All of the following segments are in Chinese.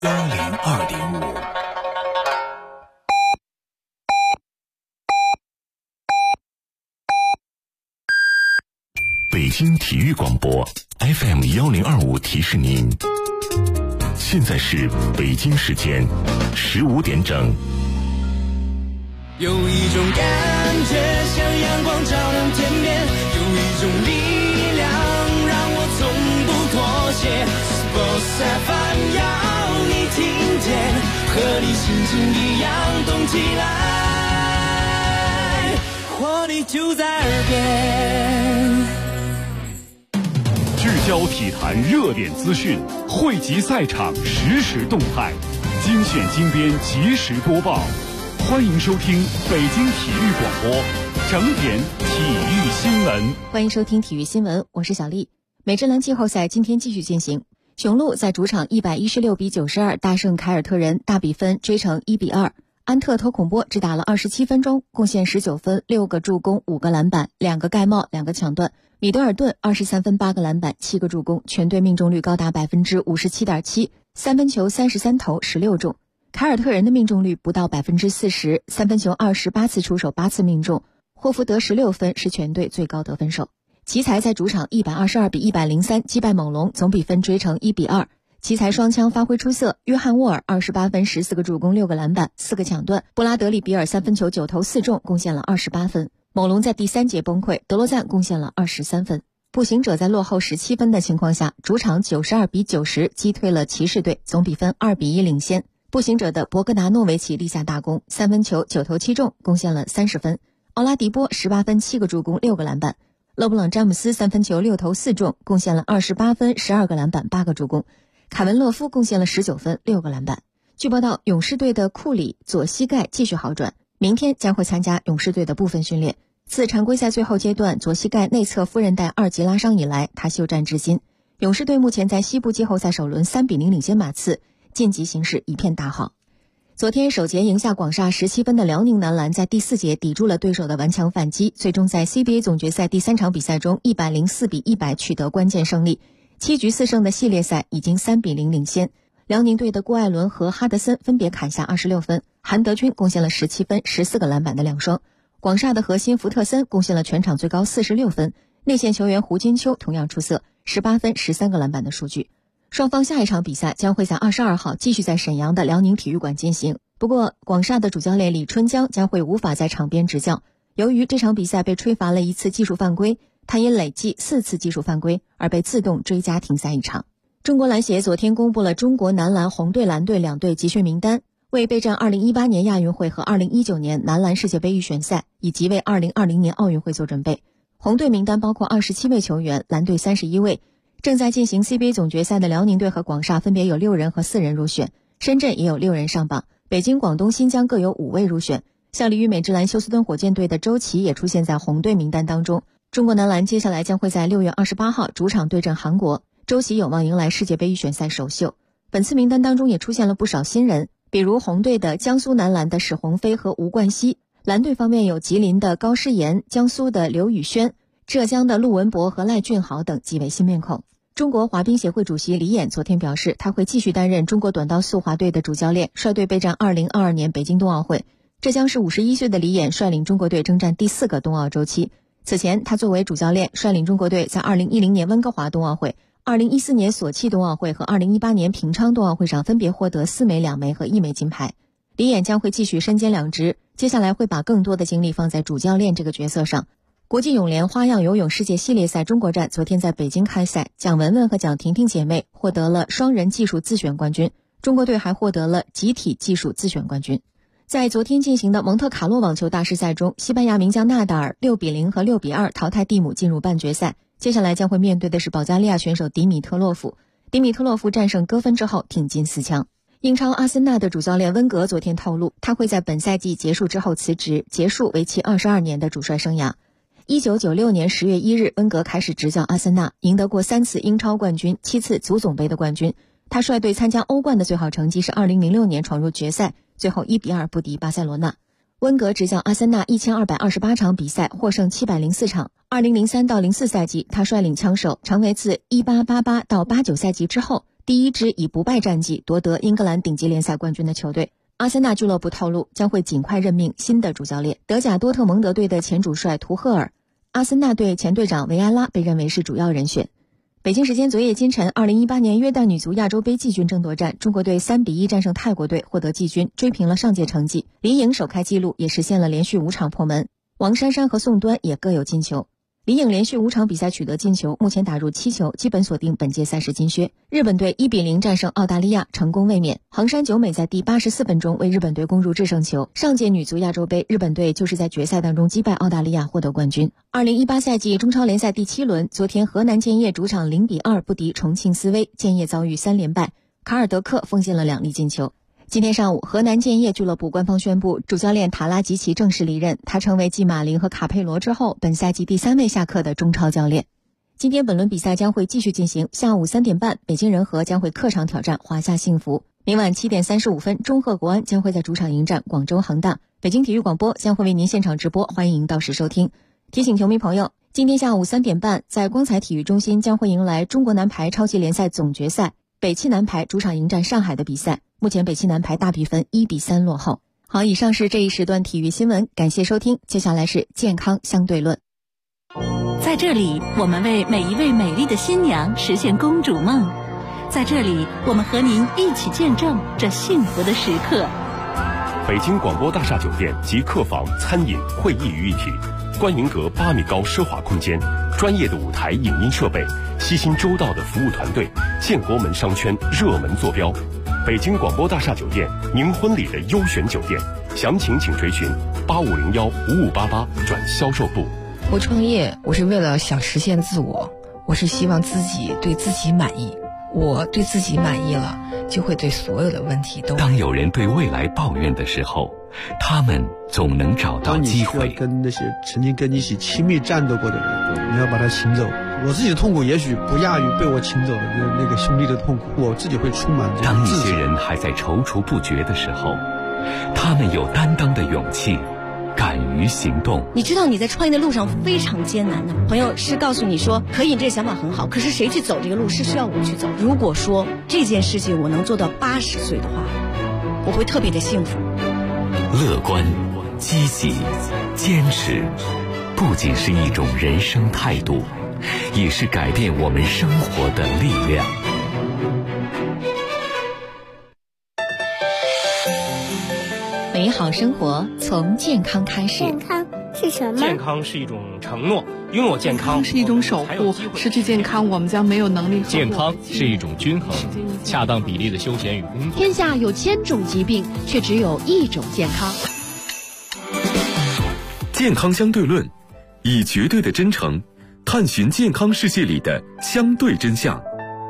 102.5。北京体育广播 FM 1025提示您，现在是北京时间15点整。 有一种感觉像阳光照亮天边，有一种力量让我从不妥协。Sports FM 要你听见，和你心情一样动起来，活力就在耳边。 聚焦体坛热点资讯，汇集赛场实时动态，精选精编及时播报。欢迎收听北京体育广播整点体育新闻。 欢迎收听体育新闻，我是小丽。美职篮季后赛今天继续进行，雄鹿在主场116比92大胜凯尔特人，大比分追成1比2。安特托孔波只打了27分钟，贡献19分、6个助攻、5个篮板、2个盖帽、2个抢断。米德尔顿23分、8个篮板、7个助攻，全队命中率高达 57.7%， 三分球33投16中。凯尔特人的命中率不到 40%， 三分球28次出手8次命中，霍福德16分是全队最高得分手。奇才在主场122比103击败猛龙，总比分追成1比2。奇才双枪发挥出色，约翰沃尔28分14个助攻6个篮板4个抢断，布拉德利比尔三分球9投4中，贡献了28分。猛龙在第3节崩溃，德罗赞贡献了23分。步行者在落后17分的情况下，主场92比90击退了骑士队，总比分2比1领先。步行者的博格达诺维奇立下大功，三分球9投7中，贡献了30分。奥拉迪波18分7个助攻6个篮板。勒布朗詹姆斯三分球6投4中，贡献了28分12个篮板8个助攻。凯文勒夫贡献了19分6个篮板。据报道，勇士队的库里左膝盖继续好转，明天将会参加勇士队的部分训练。自常规赛最后阶段左膝盖内侧副韧带2级拉伤以来，他休战至今。勇士队目前在西部季后赛首轮3比0领先马刺，晋级形势一片大好。昨天首节赢下广厦17分的辽宁男篮，在第4节抵住了对手的顽强反击，最终在 CBA 总决赛第3场比赛中104比100取得关键胜利。7局4胜的系列赛已经3比0领先。辽宁队的郭艾伦和哈德森分别砍下26分，韩德君贡献了17分14个篮板的2双。广厦的核心福特森贡献了全场最高46分，内线球员胡金秋同样出色，18分13个篮板的数据。双方下一场比赛将会在22号继续在沈阳的辽宁体育馆进行。不过广厦的主教练李春江将会无法在场边执教，由于这场比赛被吹罚了1次技术犯规，他因累计4次技术犯规而被自动追加停赛1场。中国篮协昨天公布了中国男篮红队蓝队2队集训名单，为备战2018年亚运会和2019年男篮世界杯预选赛，以及为2020年奥运会做准备。红队名单包括27位球员，蓝队31位。正在进行 CBA 总决赛的辽宁队和广厦分别有6人和4人入选，深圳也有6人上榜，北京、广东、新疆各有5位入选。效力于美职篮休斯敦火箭队的周琦也出现在红队名单当中。中国男篮接下来将会在6月28号主场对阵韩国，周琦有望迎来世界杯预选赛首秀。本次名单当中也出现了不少新人，比如红队的江苏男篮的史鸿飞和吴冠希，蓝队方面有吉林的高诗岩、江苏的刘宇轩、浙江的陆文博和赖俊豪等几位新面孔。中国滑冰协会主席李演昨天表示，他会继续担任中国短道速滑队的主教练，率队备战2022年北京冬奥会。这将是51岁的李演率领中国队征战第4个冬奥周期。此前他作为主教练率领中国队在2010年温哥华冬奥会、2014年索契冬奥会和2018年平昌冬奥会上分别获得4枚、2枚和1枚金牌。李演将会继续身兼2职，接下来会把更多的精力放在主教练这个角色上。国际泳联花样游泳世界系列赛中国站昨天在北京开赛，蒋雯雯和蒋婷婷姐妹获得了双人技术自选冠军，中国队还获得了集体技术自选冠军。在昨天进行的蒙特卡洛网球大师赛中，西班牙名将纳达尔6比0和6比2淘汰蒂姆进入半决赛，接下来将会面对的是保加利亚选手迪米特洛夫。迪米特洛夫战胜戈芬之后挺进4强。英超阿森纳的主教练温格昨天透露，他会在本赛季结束之后辞职，结束为期22年的主帅生涯。1996年10月1日，温格开始执教阿森纳，赢得过3次英超冠军、7次足总杯的冠军。他率队参加欧冠的最好成绩是2006年闯入决赛，最后1比2不敌巴塞罗那。温格执教阿森纳1228场比赛，获胜704场。2003到04赛季，他率领枪手成为自1888到89赛季之后第第一支以不败战绩夺得英格兰顶级联赛冠军的球队。阿森纳俱乐部透露，将会尽快任命新的主教练。德甲多特蒙德队的前主帅图赫尔，阿森纳队前队长维埃拉被认为是主要人选。北京时间昨夜今晨，2018年约旦女足亚洲杯季军争夺战，中国队3-1战胜泰国队，获得季军，追平了上届成绩。李颖首开纪录，也实现了连续5场破门。王珊珊和宋端也各有进球。李颖连续5场比赛取得进球，目前打入7球，基本锁定本届赛事金靴。日本队1-0战胜澳大利亚，成功卫冕。横山久美在第84分钟为日本队攻入制胜球。上届女足亚洲杯，日本队就是在决赛当中击败澳大利亚获得冠军。2018赛季中超联赛第7轮，昨天河南建业主场0-2不敌重庆斯威，建业遭遇3连败，卡尔德克奉献了2粒进球。今天上午，河南建业俱乐部官方宣布，主教练塔拉吉奇正式离任，他成为继马林和卡佩罗之后，本赛季第3位下课的中超教练。今天本轮比赛将会继续进行，下午3点半，北京人和将会客场挑战华夏幸福。明晚7点35分，中赫国安将会在主场迎战广州恒大。北京体育广播将会为您现场直播，欢迎到时收听。提醒球迷朋友，今天下午3点半，在光彩体育中心将会迎来中国男排超级联赛总决赛，北汽男排主场迎战上海的比赛。目前北汽男排大比分1-3落后。好，以上是这一时段体育新闻，感谢收听。接下来是健康相对论。 在这里，我们为每一位美丽的新娘实现公主梦。在这里，我们和您一起见证这幸福的时刻。 北京广播大厦酒店集客房、餐饮、会议于一体，观迎阁8米高奢华空间，专业的舞台影音设备，悉心周到的服务团队，建国门商圈热门坐标。北京广播大厦酒店，您婚礼的优选酒店，详情请垂询8501-5588转销售部。 我创业，我是为了想实现自我，我是希望自己对自己满意。我对自己满意了，就会对所有的问题都。 当有人对未来抱怨的时候，他们总能找到机会。 当你需要跟那些曾经跟你一起亲密战斗过的人，你要把他请走。我自己的痛苦也许不亚于被我请走的那个兄弟的痛苦，我自己会充满这当一些人还在踌躇不决的时候，他们有担当的勇气，敢于行动。 你知道你在创业的路上非常艰难的，朋友是告诉你说可以，你这个想法很好，可是谁去走这个路是需要我去走。如果说这件事情我能做到80岁的话，我会特别的幸福。 乐观、积极、坚持，不仅是一种人生态度，也是改变我们生活的力量。 美好生活从健康开始。 健康是什么？ 健康是一种承诺，拥有健康是一种守护，失去健康我们将没有能力。 健康是一种均衡，恰当比例的休闲与工作。 天下有1000种疾病，却只有1种健康。 健康相对论，以绝对的真诚探寻健康世界里的相对真相。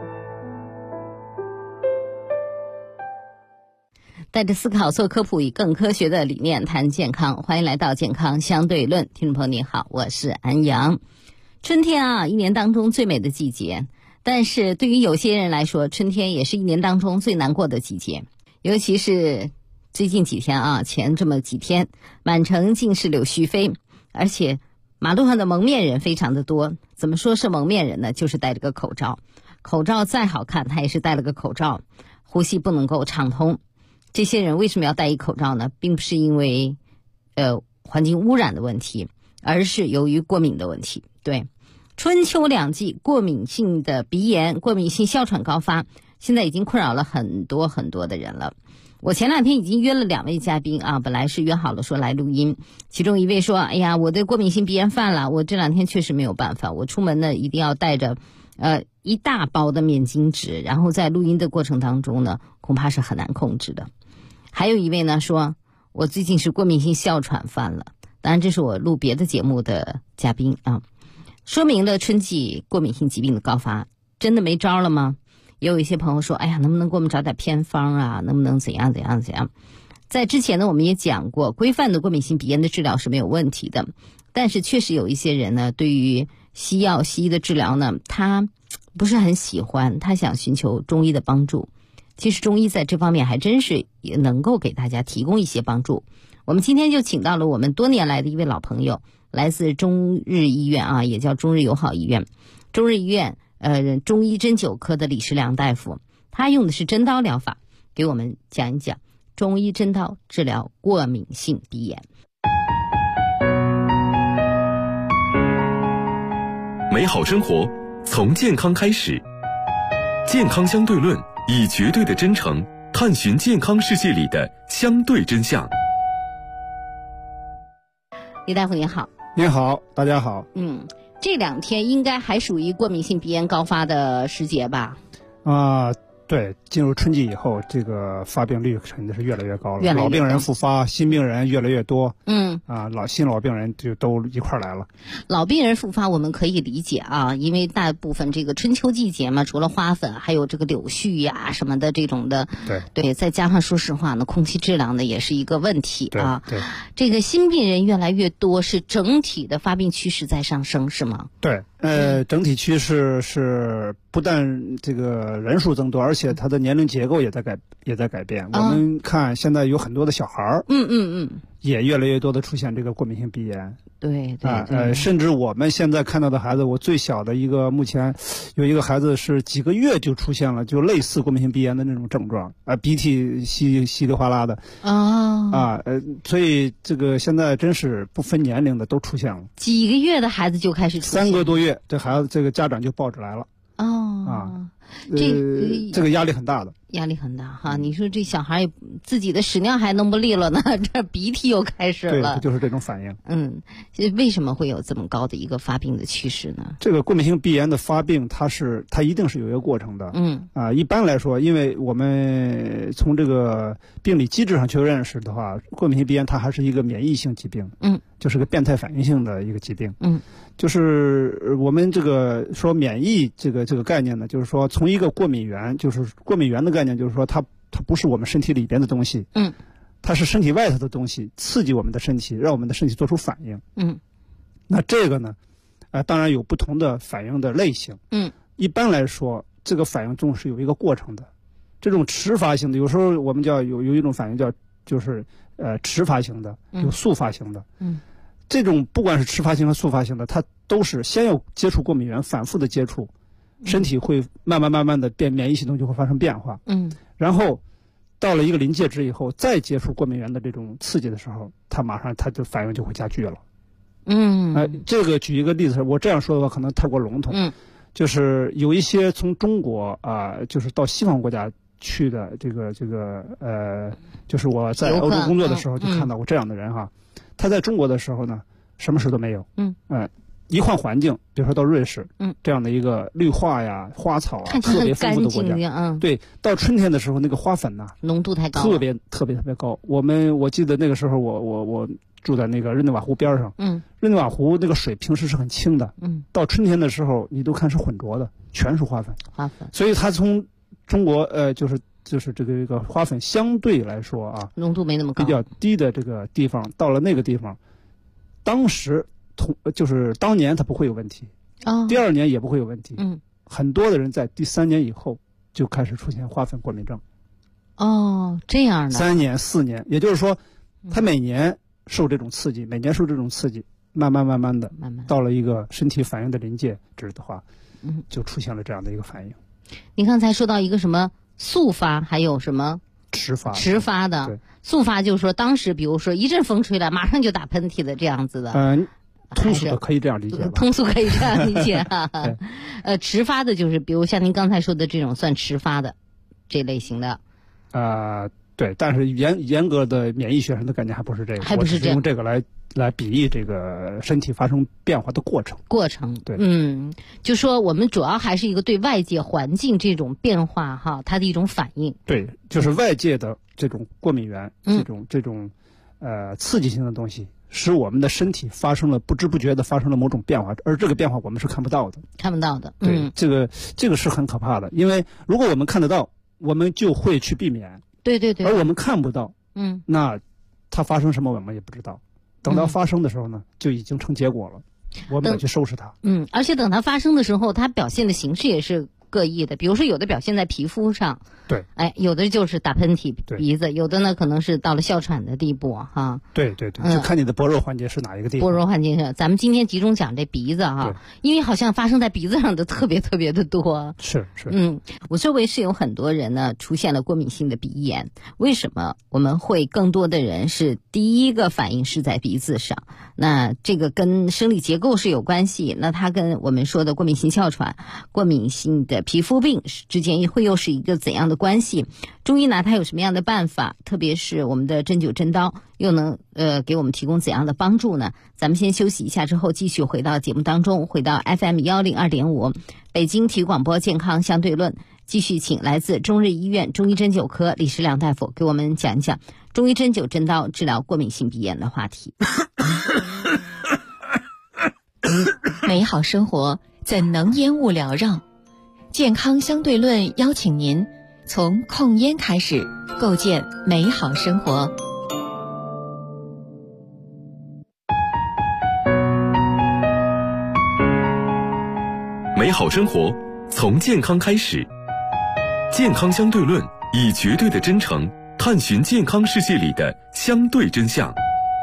带着思考做科普，以更科学的理念谈健康。欢迎来到健康相对论，听众朋友你好，我是安阳。春天啊，一年当中最美的季节，但是对于有些人来说，春天也是一年当中最难过的季节。尤其是最近几天啊，前这么几天，满城尽是柳絮飞，而且马路上的蒙面人非常的多。怎么说是蒙面人呢？就是戴着个口罩，口罩再好看，他也是戴了个口罩，呼吸不能够畅通。这些人为什么要戴一口罩呢？并不是因为环境污染的问题，而是由于过敏的问题。对，春秋两季，过敏性的鼻炎、过敏性哮喘高发，现在已经困扰了很多很多的人了。我前2天已经约了2位嘉宾啊，本来是约好了说来录音，其中一位说，哎呀，我的过敏性鼻炎犯了，我这2天确实没有办法，我出门呢一定要带着一大包的面巾纸，然后在录音的过程当中呢，恐怕是很难控制的。还有一位呢说，我最近是过敏性哮喘犯了，当然这是我录别的节目的嘉宾啊，说明了春季过敏性疾病的高发。真的没招了吗？也有一些朋友说，哎呀，能不能给我们找点偏方啊，能不能怎样怎样怎样。在之前呢我们也讲过，规范的过敏性鼻炎的治疗是没有问题的，但是确实有一些人呢，对于西药西医的治疗呢，他不是很喜欢，他想寻求中医的帮助。其实中医在这方面还真是也能够给大家提供一些帮助。我们今天就请到了我们多年来的一位老朋友，来自中日医院啊，也叫中日友好医院。中日医院中医针灸科的李世良大夫， 他用的是针刀疗法，给我们讲一讲中医针刀治疗过敏性鼻炎。 美好生活从健康开始，健康相对论，以绝对的真诚探寻健康世界里的相对真相。 李大夫您好。 您好，大家好。 这2天应该还属于过敏性鼻炎高发的时节吧？ 对，进入春季以后，这个发病率肯定是越来越高了。 老病人复发，新病人越来越多。新老病人就都一块来了。 老病人复发我们可以理解啊，因为大部分这个春秋季节嘛，除了花粉，还有这个柳絮呀什么的这种的。对，再加上说实话呢，空气质量呢也是一个问题啊。 对， 这个新病人越来越多，是整体的发病趋势在上升，是吗？ 对。整体趋势是不但这个人数增多，而且它的年龄结构也在改变。我们看现在有很多的小孩儿，也越来越多的出现这个过敏性鼻炎。 对， 甚至我们现在看到的孩子，我最小的一个目前有一个孩子是几个月就出现了就类似过敏性鼻炎的那种症状，鼻涕稀里哗啦的所以这个现在真是不分年龄的都出现了。 几个月的孩子就开始出现 ，3个多月，这孩子这个家长就抱着来了。这个压力很大的。 压力很大哈，你说这小孩自己的屎尿还弄不利落呢，这鼻涕又开始了。 对，就是这种反应。 为什么会有这么高的一个发病的趋势呢？ 这个过敏性鼻炎的发病，它一定是有一个过程的。一般来说，因为我们从这个病理机制上去认识的话，过敏性鼻炎它还是一个免疫性疾病。就是个变态反应性的一个疾病。就是我们这个说免疫这个概念呢，就是说从一个过敏源，就是过敏源的概念，就是说它不是我们身体里边的东西，它是身体外头的东西，刺激我们的身体，让我们的身体做出反应。那这个呢，当然有不同的反应的类型。一般来说，这个反应中是有一个过程的，这种迟发性的，有时候我们叫有一种反应就是迟发型的，有速发型的。这种不管是迟发型和速发型的，它都是先要接触过敏源，反复的接触，身体会慢慢的免疫系统就会发生变化。然后到了一个临界值以后，再接触过敏源的这种刺激的时候，它马上它的反应就会加剧了。这个举一个例子，我这样说的话可能太过笼统。就是有一些从中国就是到西方国家去的就是我在欧洲工作的时候就看到过这样的人哈。他在中国的时候呢，什么事都没有。一换环境，比如说到瑞士，这样的一个绿化呀、花草特别丰富的国家，对，到春天的时候，那个花粉呐， 浓度太高， 特别高。我记得那个时候，我住在那个日内瓦湖边上，日内瓦湖那个水平时是很清的，到春天的时候，你都看是浑浊的，全是花粉。所以它从中国就是这个花粉相对来说浓度没那么高， 比较低的这个地方，到了那个地方，就是当年它不会有问题，第2年也不会有问题。很多的人在第3年以后就开始出现花粉过敏症。 这样的 3年4年，也就是说，他每年受这种刺激，慢慢的到了一个身体反应的临界值的话，就出现了这样的一个反应。 您刚才说到一个什么速发，还有什么迟发的。速发就是说当时比如说一阵风吹来，马上就打喷嚏的这样子的。 通俗的可以这样理解吧？ 通俗可以这样理解迟发的就是比如像您刚才说的这种算迟发的这类型的。 对，但是严格的免疫学上的概念还不是这个，我只是用这个来比喻这个身体发生变化的过程。对， 就说我们主要还是一个对外界环境这种变化它的一种反应。 对，就是外界的这种过敏源，这种刺激性的东西，使我们的身体不知不觉的发生了某种变化，而这个变化我们是看不到的。 对， 这个是很可怕的，因为如果我们看得到，我们就会去避免。 对， 而我们看不到，那它发生什么我们也不知道。等到发生的时候呢，就已经成结果了，我们得去收拾它。 而且等它发生的时候，它表现的形式也是各异的，比如说有的表现在皮肤上， 对， 哎，有的就是打喷嚏、鼻子，有的呢可能是到了哮喘的地步哈。 对对对，就看你的薄弱环节是哪一个地方。 薄弱环节上，咱们今天集中讲这鼻子哈，因为好像发生在鼻子上的特别特别的多。 是。 我周围是有很多人呢出现了过敏性的鼻炎，为什么我们会更多的人是第一个反应是在鼻子上？那这个跟生理结构是有关系，那它跟我们说的过敏性哮喘、过敏性的皮肤病之间会又是一个怎样的关系？中医呢它有什么样的办法？特别是我们的针灸针刀又能给我们提供怎样的帮助呢？咱们先休息一下，之后继续回到节目当中，回到 FM102.5 北京体育广播健康相对论，继续请来自中日医院中医针灸科李时亮大夫给我们讲一讲中医针灸针刀治疗过敏性鼻炎的话题。 美好生活怎能烟雾缭绕？健康相对论邀请您从控烟开始，构建美好生活。 美好生活从健康开始，健康相对论以绝对的真诚探寻健康世界里的相对真相。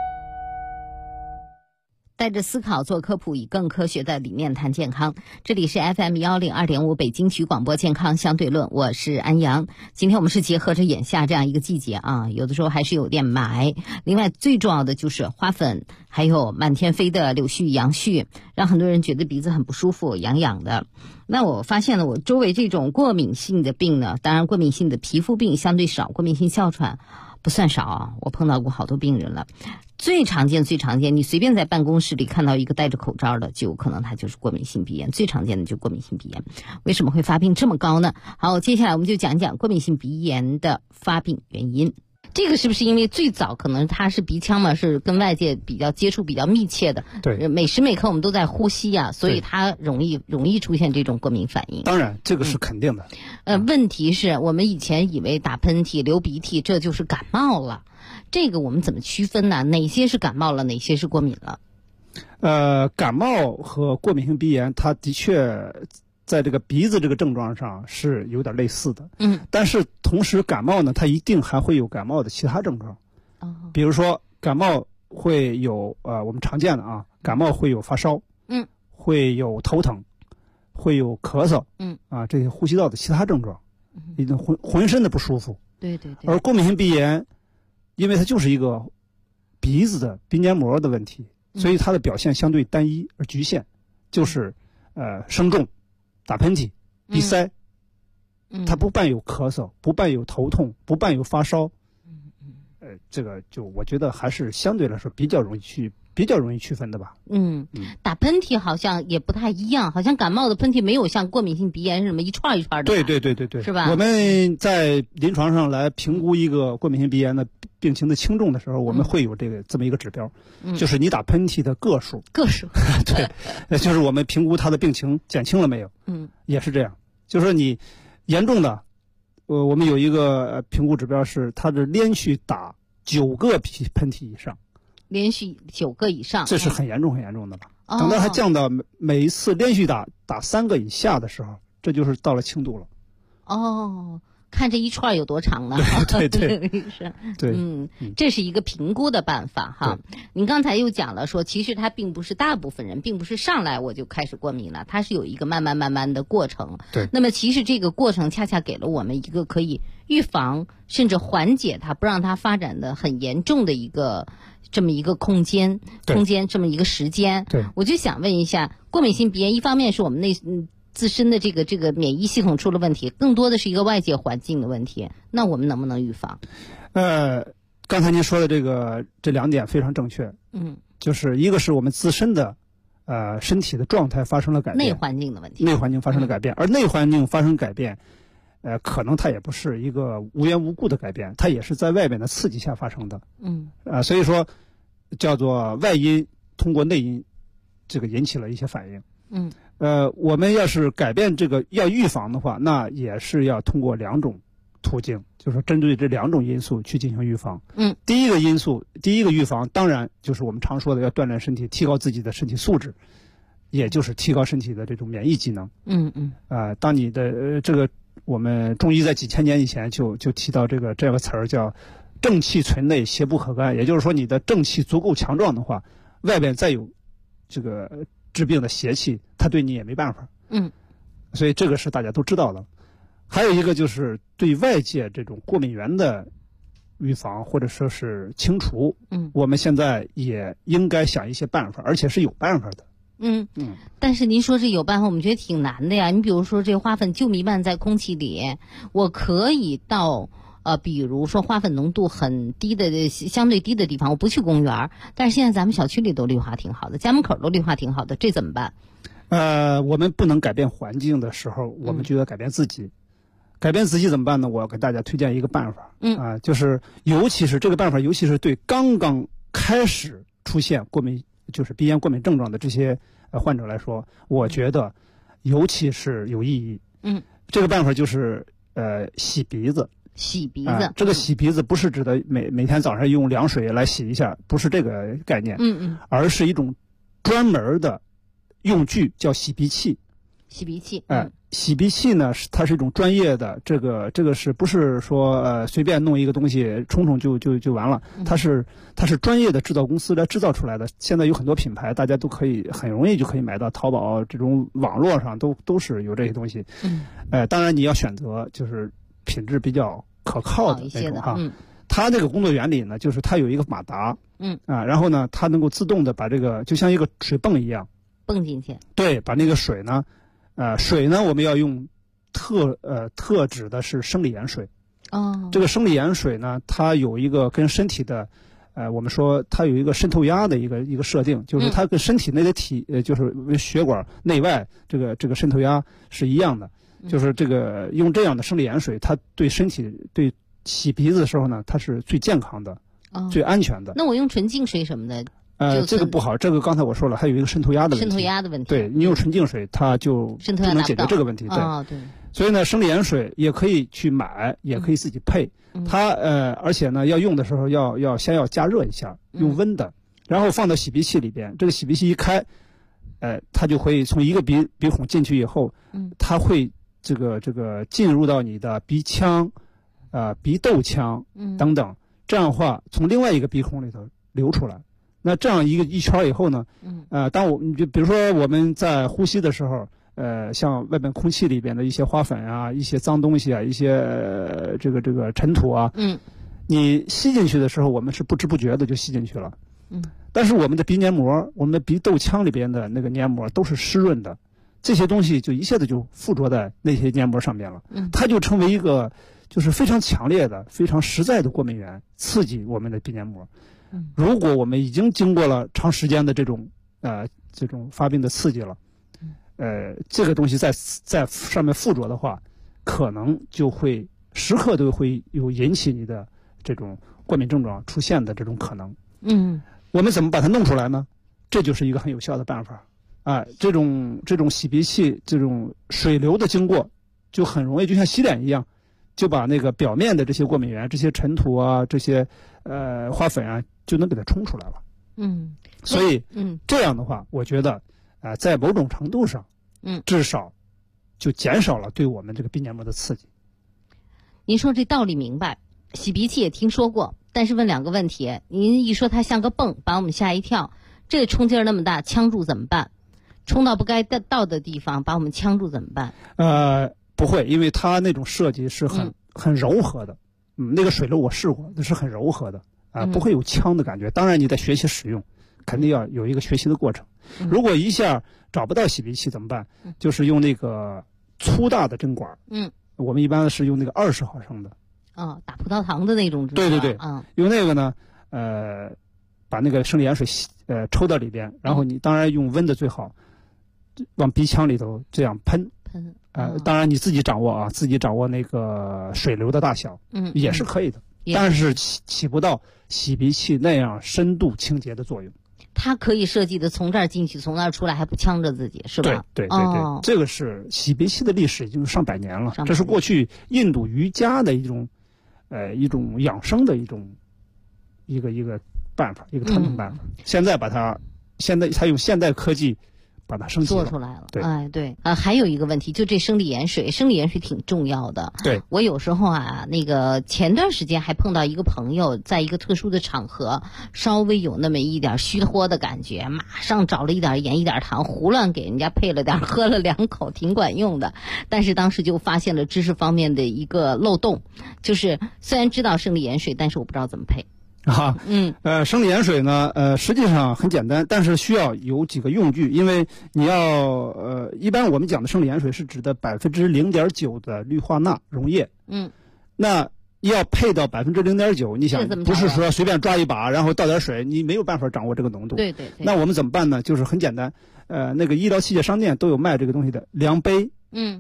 带着思考做科普，以更科学的理念谈健康。这里是 FM102.5 北京体育广播健康相对论，我是安阳。今天我们是结合着眼下这样一个季节啊，有的时候还是有点霾。另外最重要的就是花粉，还有满天飞的柳絮、杨絮，让很多人觉得鼻子很不舒服，痒痒的。那我发现了我周围这种过敏性的病呢，当然过敏性的皮肤病相对少，过敏性哮喘不算少啊，我碰到过好多病人了。最常见，你随便在办公室里看到一个戴着口罩的，就有可能他就是过敏性鼻炎。最常见的就是过敏性鼻炎，为什么会发病这么高呢？好，接下来我们就讲讲过敏性鼻炎的发病原因。这个是不是因为最早可能它是鼻腔嘛，是跟外界比较接触比较密切的， 对， 每时每刻我们都在呼吸啊，所以它容易出现这种过敏反应。 当然这个是肯定的。 问题是我们以前以为打喷嚏、流鼻涕这就是感冒了，这个我们怎么区分呢？哪些是感冒了，哪些是过敏了？ 感冒和过敏性鼻炎它的确在这个鼻子这个症状上是有点类似的，但是同时感冒呢，它一定还会有感冒的其他症状，比如说感冒会有我们常见的啊，感冒会有发烧，会有头疼，会有咳嗽，这些呼吸道的其他症状，一定浑身的不舒服， 对。 而过敏性鼻炎，因为它就是一个鼻子的鼻黏膜的问题，所以它的表现相对单一而局限，就是声重、打喷嚏、鼻塞，它不伴有咳嗽，不伴有头痛，不伴有发烧，这个就我觉得还是相对来说比较容易区分的吧。 打喷嚏好像也不太一样，好像感冒的喷嚏没有像过敏性鼻炎什么一串一串的。 对， 是吧？ 我们在临床上来评估一个过敏性鼻炎的病情的轻重的时候，我们会有这么一个指标，就是你打喷嚏的个数。对，就是我们评估他的病情减轻了没有。也是这样，就是说你严重的，我们有一个评估指标是他的连续打9个喷嚏以上。 连续9个以上， 这是很严重的了。等到它降到每一次连续打3个以下的时候，这就是到了轻度了。 看这一串有多长呢？ 对， 这是一个评估的办法哈。您刚才又讲了说，其实它并不是大部分人，并不是上来我就开始过敏了，它是有一个慢慢的过程。 对， 那么其实这个过程恰恰给了我们一个可以预防甚至缓解它，不让它发展的很严重的这么一个空间，这么一个时间。 对， 我就想问一下，过敏性鼻炎一方面是我们自身的这个免疫系统出了问题，更多的是一个外界环境的问题，那我们能不能预防？ 刚才您说的这2点非常正确。就是一个是我们自身的身体的状态发生了改变， 内环境的问题， 内环境发生了改变，而内环境发生改变，可能它也不是一个无缘无故的改变，它也是在外面的刺激下发生的。所以说叫做外因通过内因这个引起了一些反应。我们要是改变这个要预防的话，那也是要通过2种途径，就是说针对这2种因素去进行预防。第一个预防当然就是我们常说的要锻炼身体，提高自己的身体素质， 也就是提高身体的这种免疫机能。当你的这个我们中医在几千年以前就提到这个词儿叫正气存内，邪不可干。也就是说，你的正气足够强壮的话，外边再有这个治病的邪气，它对你也没办法。所以这个是大家都知道的。还有一个就是对外界这种过敏源的预防或者说是清除，我们现在也应该想一些办法，而且是有办法的。 但是您说这有办法，我们觉得挺难的呀。你比如说，这花粉就弥漫在空气里，我可以到比如说花粉浓度很低的、相对低的地方，我不去公园，但是现在咱们小区里都绿化挺好的，家门口都绿化挺好的，这怎么办？ 我们不能改变环境的时候，我们就要改变自己。改变自己怎么办呢？我要给大家推荐一个办法，就是尤其是这个办法，尤其是对刚刚开始出现过敏，就是鼻炎过敏症状的这些患者来说，我觉得尤其是有意义。这个办法就是洗鼻子。 洗鼻子， 这个洗鼻子不是指的每天早上用凉水来洗一下，不是这个概念，而是一种专门的用具，叫洗鼻器。 洗鼻器， 洗鼻器呢，它是一种专业的，这个是不是说随便弄一个东西冲就完了？它是专业的制造公司来制造出来的。现在有很多品牌，大家都可以很容易就可以买到，淘宝这种网络上都是有这些东西。当然你要选择就是品质比较可靠的那种哈。它这个工作原理呢，就是它有一个马达，然后呢，它能够自动的把这个就像一个水泵一样泵进去。 对，把那个水呢。我们要用特指的是生理盐水。这个生理盐水呢，它有一个跟身体的，我们说它有一个渗透压的一个设定，就是它跟身体内的就是血管内外这个渗透压是一样的。就是这个用这样的生理盐水，它对身体对洗鼻子的时候呢，它是最健康的，最安全的。 那我用纯净水什么的？ 这个不好，这个刚才我说了，还有一个渗透压的问题。 渗透压的问题。 对，你用纯净水，它就不能解决这个问题。 对。 所以呢，生理盐水也可以去买，也可以自己配。它而且呢，要用的时候先要加热一下，用温的，然后放到洗鼻器里边。这个洗鼻器一开，它就会从一个鼻孔进去以后，它会这个进入到你的鼻腔、鼻窦腔等等，这样的话从另外一个鼻孔里头流出来。那这样一圈以后呢，当我们就比如说我们在呼吸的时候，像外面空气里边的一些花粉啊、一些脏东西啊、一些这个尘土啊，你吸进去的时候，我们是不知不觉的就吸进去了，但是我们的鼻黏膜、我们的鼻窦腔里边的那个黏膜都是湿润的，这些东西就一下子就附着在那些黏膜上面了，它就成为一个就是非常强烈的、非常实在的过敏源，刺激我们的鼻黏膜。如果我们已经经过了长时间的这种发病的刺激了，这个东西在上面附着的话，可能就会时刻都会有引起你的这种过敏症状出现的这种可能。我们怎么把它弄出来呢？这就是一个很有效的办法。这种洗鼻器这种水流的经过，就很容易就像洗脸一样，就把那个表面的这些过敏源、这些尘土啊、这些花粉啊，就能给它冲出来了。所以这样的话，我觉得在某种程度上，至少就减少了对我们这个鼻黏膜的刺激。 您说这道理明白，洗鼻器也听说过，但是问两个问题，您一说它像个泵，把我们吓一跳，这冲劲儿那么大，呛住怎么办？冲到不该到的地方，把我们呛住怎么办？ 不会，因为它那种设计是很柔和的。那个水流我试过，那是很柔和的不会有呛的感觉。当然你在学习使用，肯定要有一个学习的过程。如果一下找不到洗鼻器怎么办？就是用那个粗大的针管。我们一般是用那个20毫升的。 打葡萄糖的那种。 对。用那个呢，把那个生理盐水抽到里边，然后你当然用温的最好，往鼻腔里头这样喷。当然你自己掌握自己掌握那个水流的大小，也是可以的，但是起不到洗鼻器那样深度清洁的作用。 它可以设计的从这儿进去，从那儿出来，还不呛着自己，是吧？ 对，这个是洗鼻器的历史已经上百年了，这是过去印度瑜伽的一种养生的一个办法，一个传统办法。现在它用现代科技把它升级做出来了。 对， 哎，对啊，还有一个问题，就这生理盐水挺重要的。 对， 我有时候啊，那个前段时间还碰到一个朋友，在一个特殊的场合，稍微有那么一点虚脱的感觉，马上找了一点盐一点糖，胡乱给人家配了点，喝了2口，挺管用的。但是当时就发现了知识方面的一个漏洞，就是虽然知道生理盐水，但是我不知道怎么配。 生理盐水呢，实际上很简单，但是需要有几个用具，因为你要一般我们讲的生理盐水是指的0.9%的氯化钠溶液，那要配到0.9%，你想不是说随便抓一把，然后倒点水，你没有办法掌握这个浓度。 对。 那我们怎么办呢？就是很简单，那个医疗器械商店都有卖这个东西的量杯，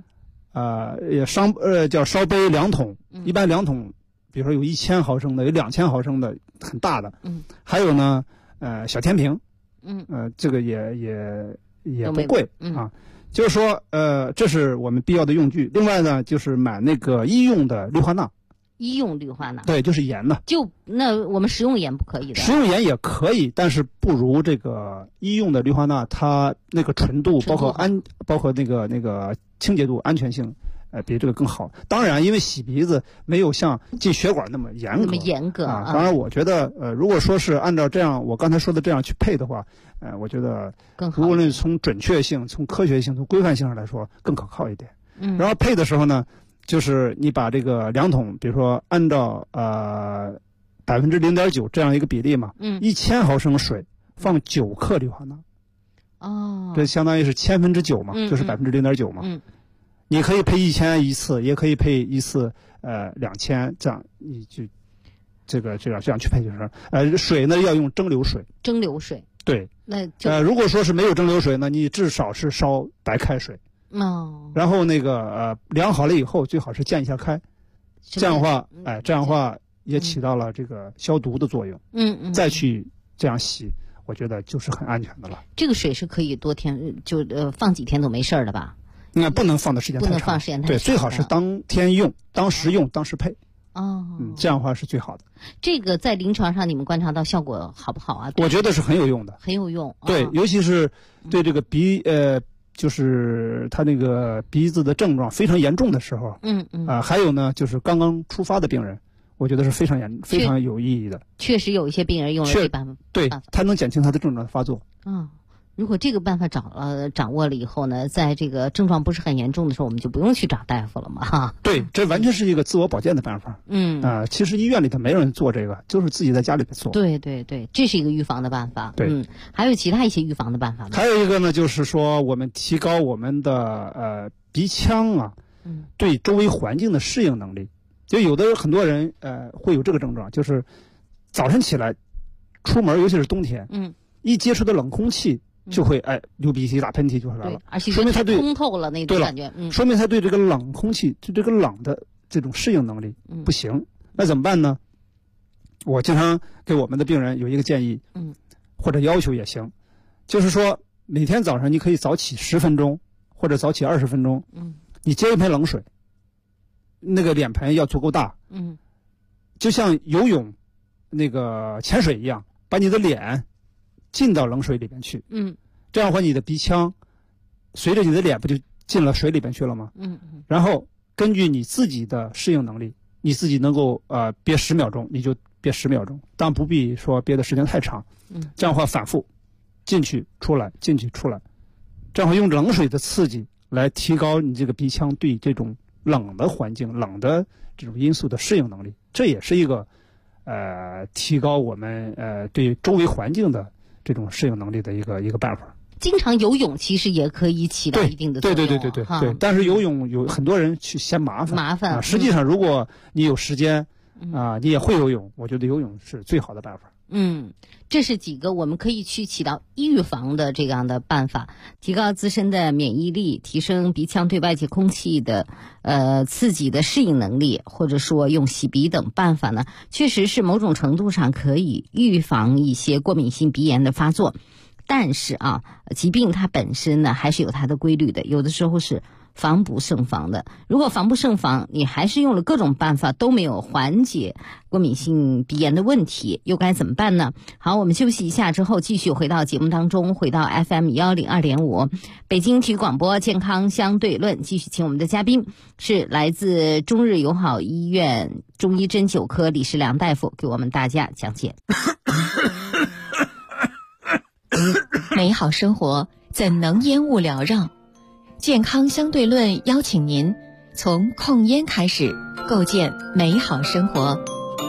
叫烧杯2桶，一般2桶。比如说有1000毫升的，有2000毫升的，很大的，还有呢，小天瓶，这个也不贵啊。就是说，这是我们必要的用具。另外呢，就是买那个医用的氯化钠。 医用氯化钠， 对，就是盐呢。 那我们食用盐不可以的。 食用盐也可以，但是不如这个医用的氯化钠，它那个纯度包括那个清洁度、安全性。比这个更好。当然，因为洗鼻子没有像进血管那么严格啊。当然，我觉得如果说是按照这样我刚才说的这样去配的话，我觉得无论从准确性、从科学性、从规范性上来说更可靠一点。然后配的时候呢，就是你把这个2桶，比如说按照0.9%这样一个比例嘛，1000毫升水放9克氯化钠。这相当于是9%嘛，就是0.9%嘛。你可以配1000一次，也可以配一次2000，这样你就这样去配就是。水呢要用蒸馏水。蒸馏水。对。那如果说是没有蒸馏水呢，你至少是烧白开水。然后那个量好了以后，最好是溅一下开，这样的话也起到了这个消毒的作用。再去这样洗，我觉得就是很安全的了。 这个水是可以多天放几天都没事的吧？ 那不能放的时间太长，不能放时间太长。对，最好是当天用、当时用、当时配。这样的话是最好的。 这个在临床上你们观察到效果好不好啊？ 我觉得是很有用的， 很有用。 对，尤其是对这个就是他那个鼻子的症状非常严重的时候，还有呢，就是刚刚出发的病人，我觉得是非常有意义的。确实有一些病人用了这办法，对，它能减轻他的症状的发作。如果这个办法掌握了以后呢，在这个症状不是很严重的时候，我们就不用去找大夫了嘛，哈。对，这完全是一个自我保健的办法。其实医院里头没人做这个，就是自己在家里头做。对对对，这是一个预防的办法。对，还有其他一些预防的办法吗？还有一个呢，就是说我们提高我们的鼻腔啊，对周围环境的适应能力。就有的很多人会有这个症状，就是早晨起来出门，尤其是冬天，一接触到冷空气。就会流鼻涕、打喷嚏就来了，而且说明他对通透了那种感觉，说明他对这个冷空气、对这个冷的这种适应能力不行。那怎么办呢？我经常给我们的病人有一个建议，或者要求也行，就是说每天早上你可以早起10分钟，或者早起20分钟，你接一盆冷水，那个脸盆要足够大，就像游泳那个潜水一样，把你的脸进到冷水里边去，这样的话你的鼻腔随着你的脸不就进了水里边去了吗？然后根据你自己的适应能力，你自己能够憋10秒钟，你就憋10秒钟，但不必说憋的时间太长。这样的话反复进去出来，进去出来，这样的话用冷水的刺激来提高你这个鼻腔对这种冷的环境、冷的这种因素的适应能力，这也是一个提高我们对周围环境的这种适应能力的一个办法。经常游泳其实也可以起到一定的作用。对，但是游泳有很多人去嫌麻烦。实际上，如果你有时间你也会游泳，我觉得游泳是最好的办法。这是几个我们可以去起到预防的这样的办法，提高自身的免疫力，提升鼻腔对外界空气的刺激的适应能力，或者说用洗鼻等办法呢，确实是某种程度上可以预防一些过敏性鼻炎的发作。但是疾病它本身呢还是有它的规律的，有的时候是防不胜防的。如果防不胜防，你还是用了各种办法都没有缓解过敏性鼻炎的问题，又该怎么办呢？好，我们休息一下之后继续回到节目当中，回到 FM102.5 北京体育广播健康相对论，继续请我们的嘉宾是来自中日友好医院中医针灸科李世良大夫，给我们大家讲解。 美好生活怎能烟雾缭绕？健康相对论邀请您从控烟开始，构建美好生活。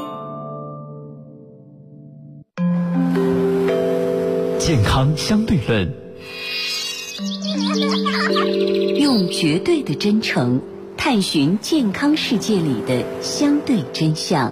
健康相对论， 用绝对的真诚探寻健康世界里的相对真相。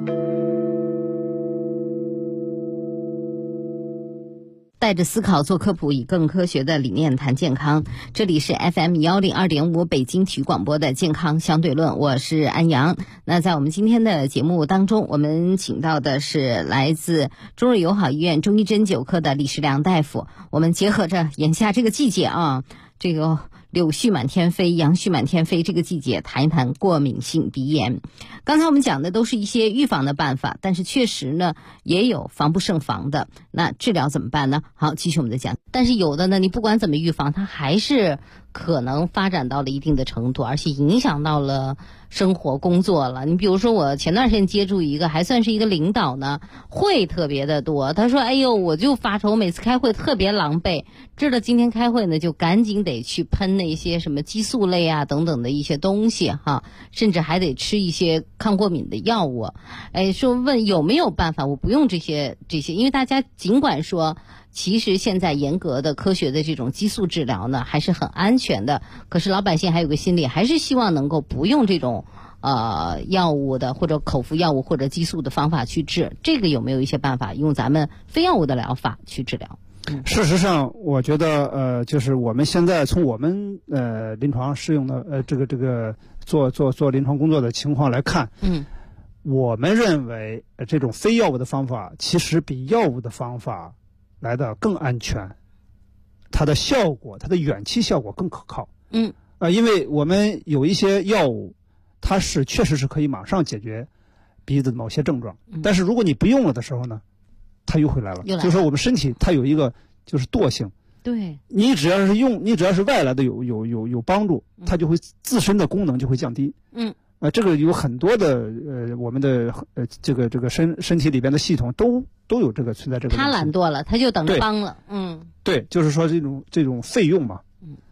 带着思考做科普，以更科学的理念谈健康。这里是 FM102.5 北京体育广播的健康相对论，我是安阳。那在我们今天的节目当中，我们请到的是来自中日友好医院中医针灸科的李世良大夫。我们结合着眼下这个季节啊，这个柳絮满天飞，杨絮满天飞，这个季节谈一谈过敏性鼻炎。刚才我们讲的都是一些预防的办法，但是确实呢也有防不胜防的。那治疗怎么办呢？好，继续我们的讲。但是有的呢，你不管怎么预防，它还是可能发展到了一定的程度，而且影响到了生活工作了。你比如说我前段时间接触一个还算是一个领导呢，会特别的多。他说哎呦我就发愁，每次开会特别狼狈，知道今天开会呢就赶紧得去喷那些什么激素类啊等等的一些东西哈，甚至还得吃一些抗过敏的药物。说问有没有办法我不用这些，因为大家尽管说其实现在严格的科学的这种激素治疗呢还是很安全的，可是老百姓还有个心理，还是希望能够不用这种药物的或者口服药物或者激素的方法去治。这个有没有一些办法用咱们非药物的疗法去治疗？ 事实上我觉得就是我们现在从我们临床适用的这个做临床工作的情况来看，我们认为这种非药物的方法其实比药物的方法来的更安全，它的效果，它的远期效果更可靠。因为我们有一些药物它是确实是可以马上解决鼻子的某些症状，但是如果你不用了的时候呢，它又回来了。就是说我们身体它有一个就是惰性， 对， 你只要是用，你只要是外来的有帮助，它就会自身的功能就会降低。这个有很多的我们的这个身体里边的系统都有这个存在这个问题。 他懒惰了，他就等着帮了。 对，就是说这种费用嘛。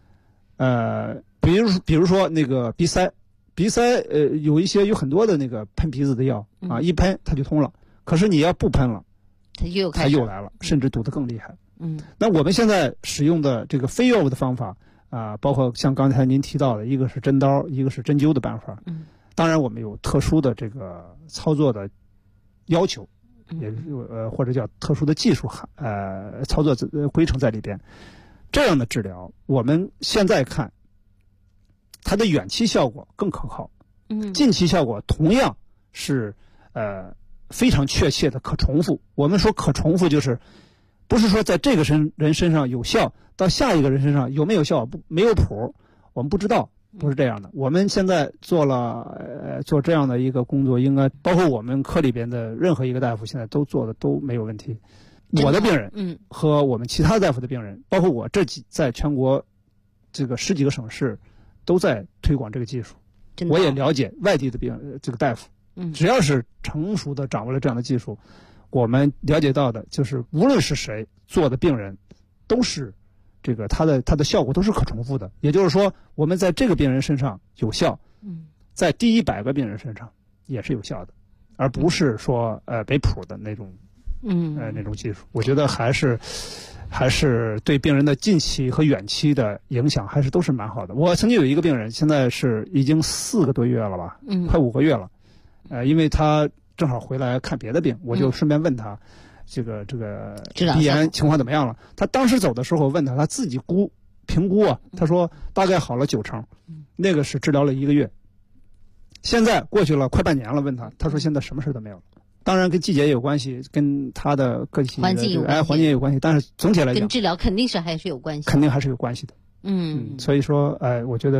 比如说那个鼻塞有很多的那个喷鼻子的药啊，一喷它就通了。可是你要不喷了，它又来了，甚至堵得更厉害。那我们现在使用的这个非药物的方法包括像刚才您提到的，一个是针刀，一个是针灸的办法。当然我们有特殊的这个操作的要求，也或者叫特殊的技术操作规程在里边。这样的治疗我们现在看它的远期效果更可靠，近期效果同样是非常确切的可重复。我们说可重复就是不是说在这个人身上有效，到下一个人身上有没有效没有谱，我们不知道，不是这样的。我们现在做这样的一个工作，应该包括我们科里边的任何一个大夫现在都做的都没有问题。我的病人和我们其他大夫的病人，包括我在全国这个10几个省市都在推广这个技术。我也了解外地的这个大夫，只要是成熟的掌握了这样的技术，我们了解到的就是无论是谁做的病人都是这个它的效果都是可重复的。也就是说我们在这个病人身上有效，在第100个病人身上也是有效的，而不是说北谱的那种那种技术。我觉得还是对病人的近期和远期的影响还是都是蛮好的。我曾经有一个病人，现在是已经4个多月了吧，快5个月了。因为他正好回来看别的病，我就顺便问他这个鼻炎情况怎么样了。他当时走的时候问他自己评估啊，他说大概好了90%，那个是治疗了1个月。现在过去了快半年了，问他说现在什么事都没有了。当然跟季节也有关系，跟他的个体环境也有关系，但是总体来讲， 跟治疗肯定是还是有关系， 肯定还是有关系的。所以说我觉得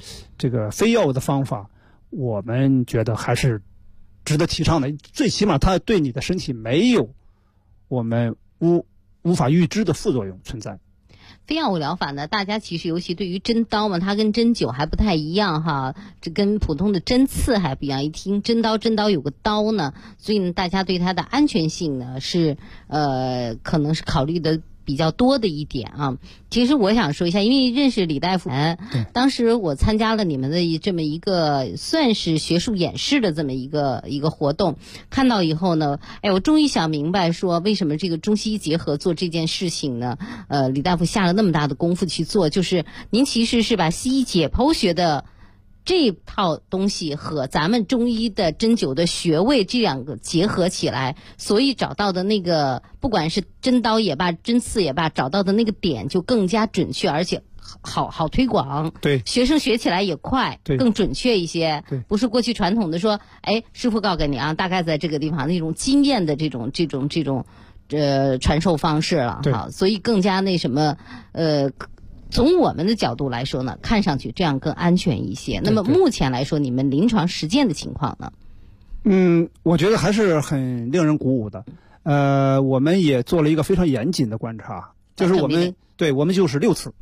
这个非药物的方法，我们觉得还是值得提倡的。最起码它对你的身体没有我们无法预知的副作用存在。 非药物疗法呢，大家其实尤其对于针刀嘛，它跟针灸还不太一样哈，这跟普通的针刺还不一样。一听针刀有个刀呢，所以呢，大家对它的安全性呢是可能是考虑的比较多的一点啊。其实我想说一下，因为认识李大夫，当时我参加了你们的这么一个算是学术演示的这么一个活动，看到以后呢，我终于想明白说为什么这个中西医结合做这件事情呢？李大夫下了那么大的功夫去做，就是您其实是把西医解剖学的这套东西和咱们中医的针灸的穴位这两个结合起来，所以找到的那个不管是针刀也罢针刺也罢，找到的那个点就更加准确，而且好推广。 对， 学生学起来也快， 对， 更准确一些。 对， 不是过去传统的说，师傅告诉你啊，大概在这个地方那种经验的这种传授方式了。 对， 好，所以更加那什么从我们的角度来说呢，看上去这样更安全一些。那么目前来说，你们临床实践的情况呢？ 我觉得还是很令人鼓舞的。我们也做了一个非常严谨的观察，就是我们就是6次，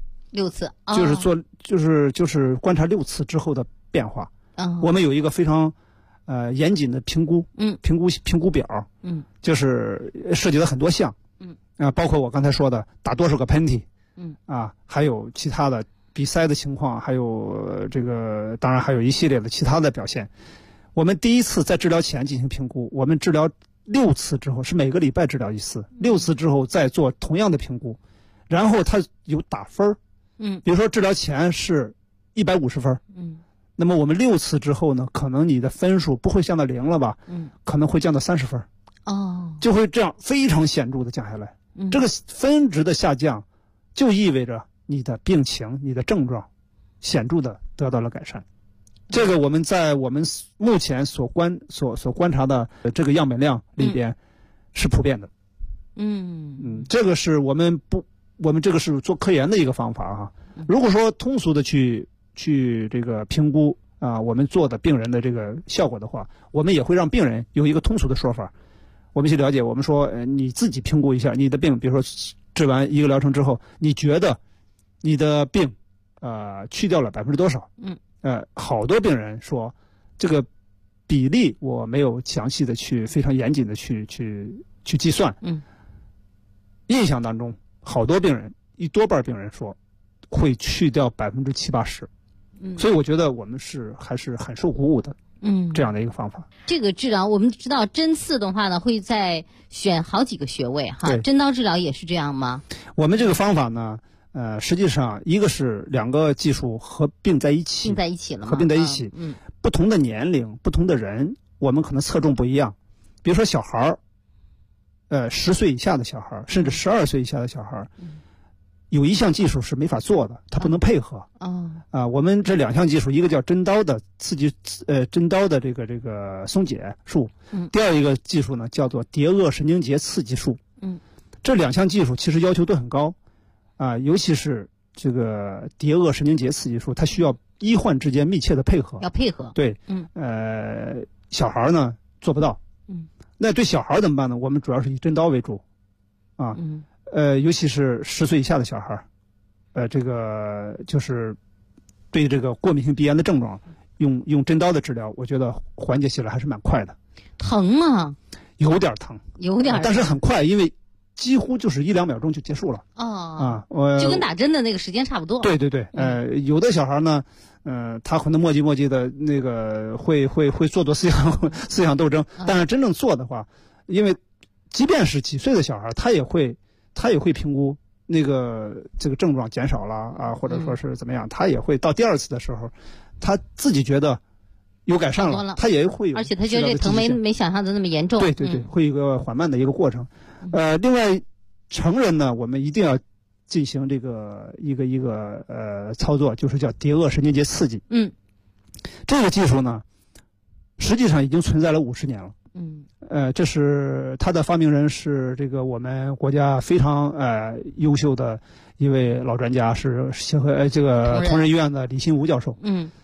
就是观察6次之后的变化。我们有一个非常严谨的评估，评估表，就是涉及了很多项，包括我刚才说的打多少个喷嚏。还有其他的鼻塞的情况，还有这个，当然还有一系列的其他的表现。我们第一次在治疗前进行评估，我们治疗6次之后，是每个礼拜治疗1次，6次之后再做同样的评估，然后它有打分。比如说治疗前是150分，那么我们6次之后呢，可能你的分数不会降到0了吧，可能会降到30分，就会这样非常显著的降下来。这个分值的下降就意味着你的病情、你的症状显著的得到了改善。这个我们在我们目前所观察的这个样本量里边是普遍的。这个是我们这个是做科研的一个方法啊。如果说通俗的去这个评估我们做的病人的这个效果的话，我们也会让病人有一个通俗的说法。我们去了解，我们说你自己评估一下你的病，比如说治完1个疗程之后，你觉得你的病去掉了多少？好多病人说这个比例我没有详细的非常严谨的去计算。印象当中好多病人多半病人说会去掉70-80%。所以我觉得我们还是很受鼓舞的。这样的一个方法。 这个治疗我们知道针刺的话呢，会再选好几个穴位哈。针刀治疗也是这样吗？ 我们这个方法呢，实际上一个是2个技术合并在一起，合并在一起。不同的年龄、不同的人，我们可能侧重不一样。比如说小孩10岁以下的小孩，甚至12岁以下的小孩，有一项技术是没法做的，它不能配合。我们这2项技术，一个叫针刀的刺激，针刀的这个松解术，第二一个技术呢叫做蝶萼神经节刺激术。这2项技术其实要求都很高，尤其是这个蝶萼神经节刺激术，它需要医患之间密切的配合， 要配合。 对，小孩呢做不到。那对小孩怎么办呢？我们主要是以针刀为主，尤其是10岁以下的小孩，这个就是对这个过敏性鼻炎的症状，用针刀的治疗，我觉得缓解起来还是蛮快的。 疼吗？ 有点疼，但是很快，因为几乎就是1-2秒钟就结束了。 就跟打针的那个时间差不多。 对，有的小孩呢，他可能磨叽的那个会做思想斗争，但是真正做的话，因为即便是几岁的小孩，他也会评估那个这个症状减少了或者说是怎么样，他也会到第2次的时候，他自己觉得有改善了，他也会有， 而且他觉得这疼没想象的那么严重。 对，会有一个缓慢的一个过程。另外成人呢，我们一定要进行这个一个操作，就是叫蝶萼神经节刺激。这个技术呢，实际上已经存在了50年了。 这是他的发明人是这个我们国家非常优秀的一位老专家，是协和这个同仁医院的李新武教授。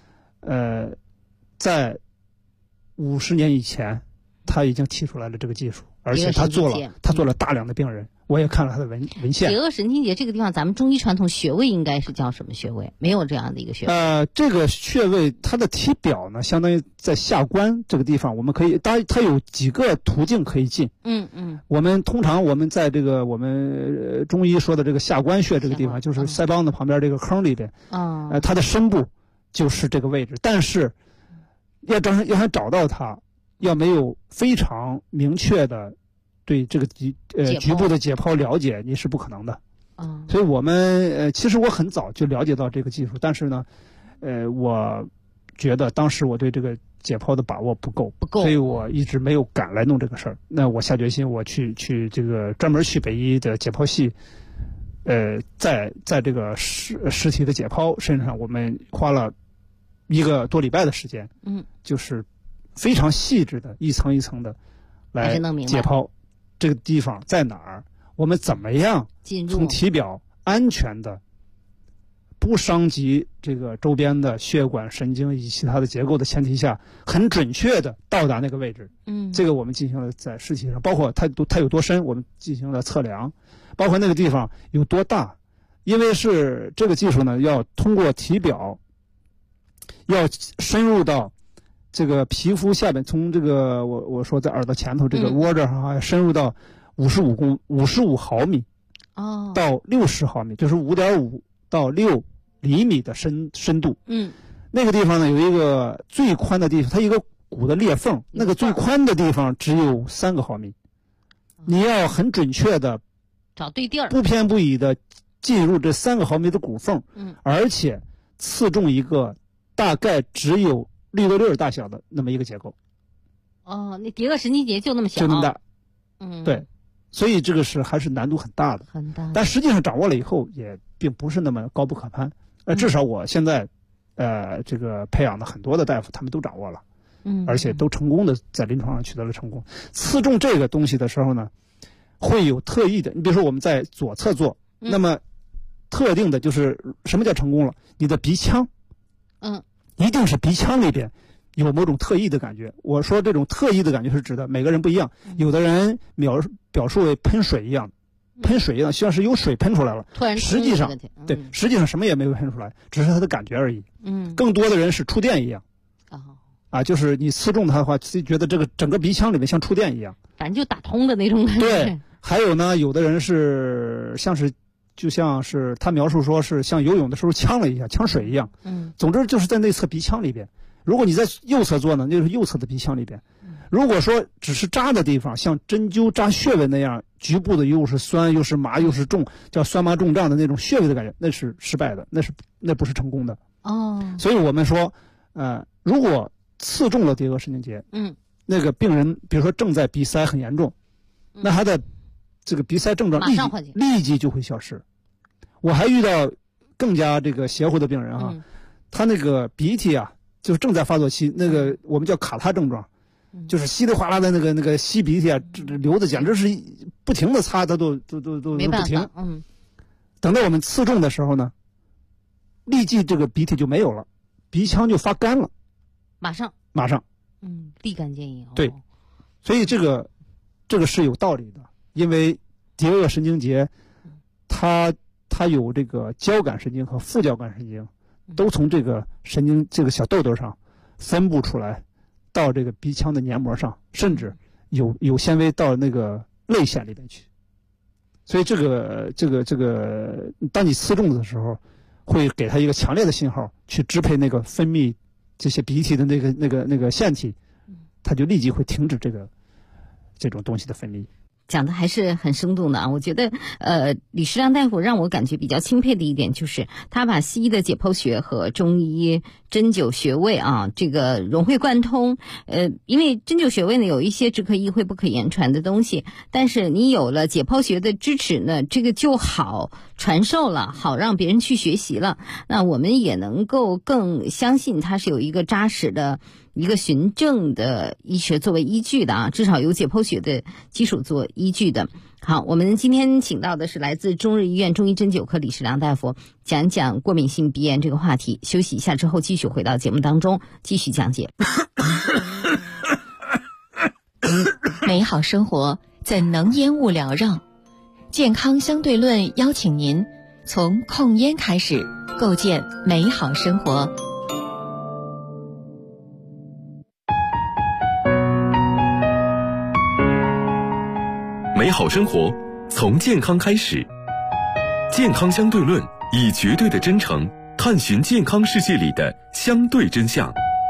在50年以前，他已经提出来了这个技术，而且他做了大量的病人。我也看了他的文献。 结腭神经节这个地方，咱们中医传统穴位应该是叫什么穴位？没有这样的一个穴位。 这个穴位它的体表呢，相当于在下关这个地方，我们可以，当然它有几个途径可以进。我们通常在这个我们中医说的这个下关穴这个地方，就是腮帮子旁边这个坑里边。它的深部就是这个位置，但是要想找到它，要没有非常明确的对这个局部的解剖了解，你是不可能的。所以我们其实我很早就了解到这个技术，但是呢，我觉得当时我对这个解剖的把握不够，所以我一直没有敢来弄这个事儿。那我下决心，我去这个专门去北医的解剖系，在这个尸体的解剖身上，我们花了1个多礼拜的时间，就是非常细致的一层一层的来解剖。这个地方在哪儿？我们怎么样从体表安全的、不伤及这个周边的血管、神经以及其他的结构的前提下，很准确的到达那个位置？这个我们进行了在尸体上，包括它有多深，我们进行了测量，包括那个地方有多大。因为是这个技术呢，要通过体表，要深入到这个皮肤下边，从这个我说在耳朵前头这个窝这儿深入到55毫米，到60毫米，就是5.5到6厘米的深度。那个地方呢有一个最宽的地方，它一个骨的裂缝，那个最宽的地方只有3个毫米。你要很准确的找对地儿， 不偏不倚的进入这3个毫米的骨缝，而且刺中一个大概只有绿豆粒儿大小的那么一个结构。 那结腭神经节就那么小， 就那么大。对，所以这个还是难度很大的。但实际上掌握了以后，也并不是那么高不可攀。至少我现在，这个培养的很多的大夫，他们都掌握了，而且都成功的在临床上取得了成功。刺中这个东西的时候呢，会有特异的。你比如说我们在左侧做，那么特定的就是什么叫成功了？你的鼻腔，一定是鼻腔里边有某种特异的感觉。我说这种特异的感觉是指的每个人不一样，有的人表述为喷水一样，希望是有水喷出来了，实际上什么也没有喷出来，只是他的感觉而已。更多的人是触电一样。就是你刺中它的话，自己觉得这个整个鼻腔里面像触电一样， 反正就打通的那种感觉。 对，还有呢，有的人就像是他描述说是像游泳的时候呛了一下，呛水一样。总之就是在内侧鼻腔里边。如果你在右侧做呢，就是右侧的鼻腔里边。如果说只是扎的地方，像针灸扎穴位那样，局部的又是酸又是麻又是重，叫酸麻重胀的那种穴位的感觉，那是失败的，那不是成功的。所以我们说，如果刺中了结腭神经节，那个病人比如说正在鼻塞很严重，那他的这个鼻塞症状立即就会消失。我还遇到更加这个邪乎的病人他那个鼻涕就是正在发作期，那个我们叫卡他症状，就是稀里哗啦的那个吸鼻涕流的简直是不停的擦，他都没办法不停。等到我们刺中的时候呢，立即这个鼻涕就没有了，鼻腔就发干了，马上立竿见影。 对，所以这个是有道理的，因为结腭神经节它有这个交感神经和副交感神经都从这个神经这个小豆豆上分布出来，到这个鼻腔的黏膜上，甚至有纤维到那个泪腺里边去。所以这个当你刺中的时候，会给它一个强烈的信号，去支配那个分泌这些鼻涕的那个腺体，它就立即会停止这种东西的分泌。 讲的还是很生动的啊！我觉得，李世良大夫让我感觉比较钦佩的一点就是，他把西医的解剖学和中医针灸穴位这个融会贯通。因为针灸穴位呢有一些只可意会不可言传的东西，但是你有了解剖学的支持呢，这个就好传授了，好让别人去学习了。那我们也能够更相信它是有一个扎实的一个循证的医学作为依据的啊，至少有解剖学的基础做依据的。好，我们今天请到的是来自中日医院中医针灸科李世良大夫，讲讲过敏性鼻炎这个话题。休息一下之后，继续回到节目当中，继续讲解。 美好生活怎能烟雾缭绕？健康相对论邀请您从控烟开始，构建美好生活。 美好生活从健康开始，健康相对论以绝对的真诚探寻健康世界里的相对真相。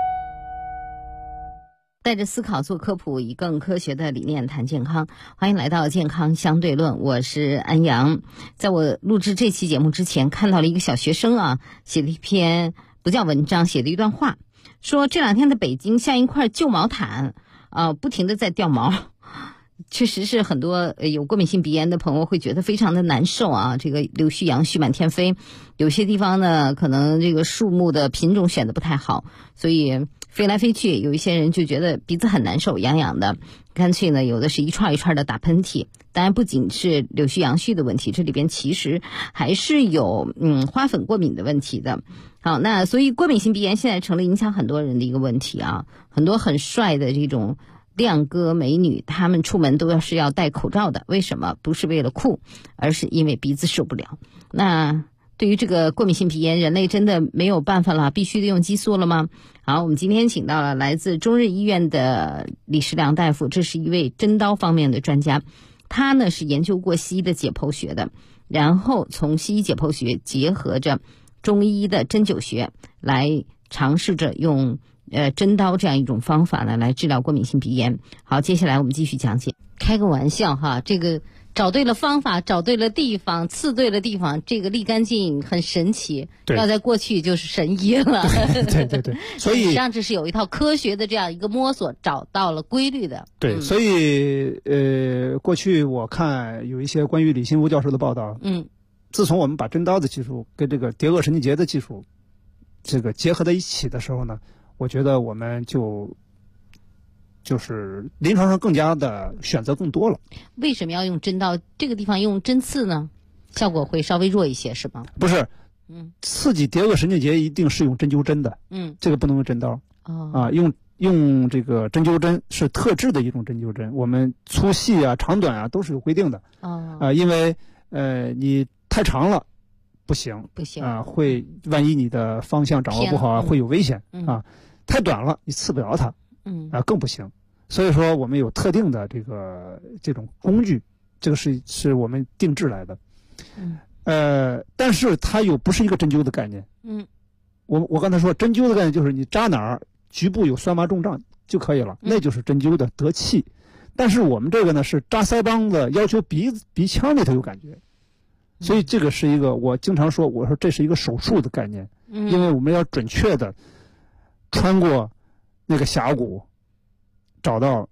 带着思考做科普，以更科学的理念谈健康。欢迎来到健康相对论，我是安阳。在我录制这期节目之前，看到了一个小学生啊，写了一篇不叫文章，写了一段话，说这2天的北京像一块旧毛毯不停地在掉毛。确实是很多有过敏性鼻炎的朋友会觉得非常的难受啊，这个柳絮杨絮满天飞，有些地方呢可能这个树木的品种选得不太好，所以飞来飞去，有一些人就觉得鼻子很难受，痒痒的，干脆呢有的是一串一串的打喷嚏。当然不仅是柳絮杨絮的问题，这里边其实还是有花粉过敏的问题的。好，那所以过敏性鼻炎现在成了影响很多人的一个问题啊，很多很帅的这种亮哥美女，他们出门都是要戴口罩的，为什么？不是为了酷，而是因为鼻子受不了。那对于这个过敏性鼻炎，人类真的没有办法了，必须得用激素了吗？好，我们今天请到了来自中日医院的李世良大夫，这是一位针刀方面的专家，他呢是研究过西医的解剖学的，然后从西医解剖学结合着中医的针灸学来尝试着用针刀这样一种方法呢来治疗过敏性鼻炎。好，接下来我们继续讲解。开个玩笑哈，这个找对了方法，找对了地方，刺对了地方，这个立竿见影，很神奇。要在过去就是神医了。 对，所以实际上这是有一套科学的这样一个摸索，找到了规律的。 对，所以过去我看有一些关于李新福教授的报道，自从我们把针刀的技术跟这个蝶腭神经节的技术这个结合在一起的时候呢，我觉得我们就是临床上更加的选择更多了。 为什么要用针刀？这个地方用针刺呢，效果会稍微弱一些，是吗？ 不是，刺激蝶腭神经节一定是用针灸针的，这个不能用针刀。用这个针灸针是特制的一种针灸针，我们粗细啊、长短啊都是有规定的。因为你太长了不行啊，会万一你的方向掌握不好啊，会有危险啊。太短了你刺不着它，更不行。所以说我们有特定的这种工具，这个是我们定制来的。但是它又不是一个针灸的概念。我刚才说针灸的概念就是你扎哪儿局部有酸麻重胀就可以了，那就是针灸的得气。但是我们这个呢是扎腮帮子，要求鼻腔里头有感觉。所以这个是一个，我经常说，我说这是一个手术的概念，因为我们要准确的穿过那个峡谷，找到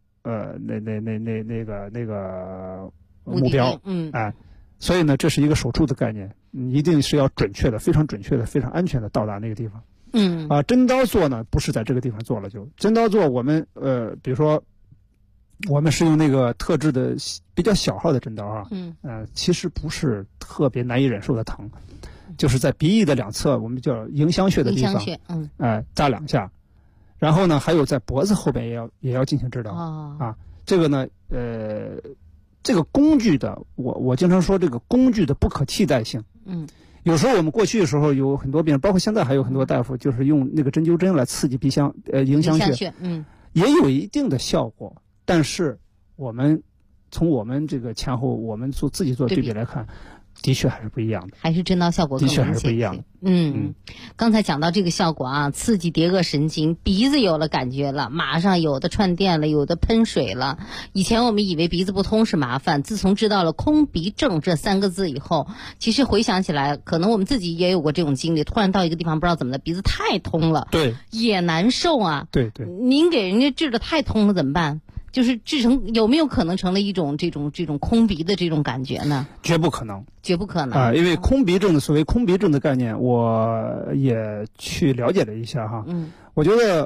那个目标，所以呢，这是一个手术的概念，一定是要准确的、非常准确的、非常安全的到达那个地方。针刀做呢，不是在这个地方做了，就针刀做，我们比如说。我们是用那个特制的比较小号的针刀啊，其实不是特别难以忍受的疼，就是在鼻翼的两侧，我们叫迎香穴的地方，扎2下，然后呢，还有在脖子后边也要进行治疗这个呢，这个工具的，我经常说这个工具的不可替代性，有时候我们过去的时候有很多病人，包括现在还有很多大夫，就是用那个针灸针来刺激鼻腔迎香穴，也有一定的效果。但是从我们这个前后我们自己做对比来看，的确还是不一样的， 还是针刀效果更明显， 的确还是不一样的。 刚才讲到这个效果啊，刺激蝶腭神经，鼻子有了感觉了，马上有的串电了，有的喷水了。以前我们以为鼻子不通是麻烦，自从知道了空鼻症这3个字以后，其实回想起来，可能我们自己也有过这种经历，突然到一个地方不知道怎么的，鼻子太通了， 对， 也难受啊。 对， 您给人家治的太通了怎么办？就是治成有没有可能成了一种这种空鼻的这种感觉呢？ 绝不可能， 绝不可能因为空鼻症的所谓空鼻症的概念，我也去了解了一下哈。我觉得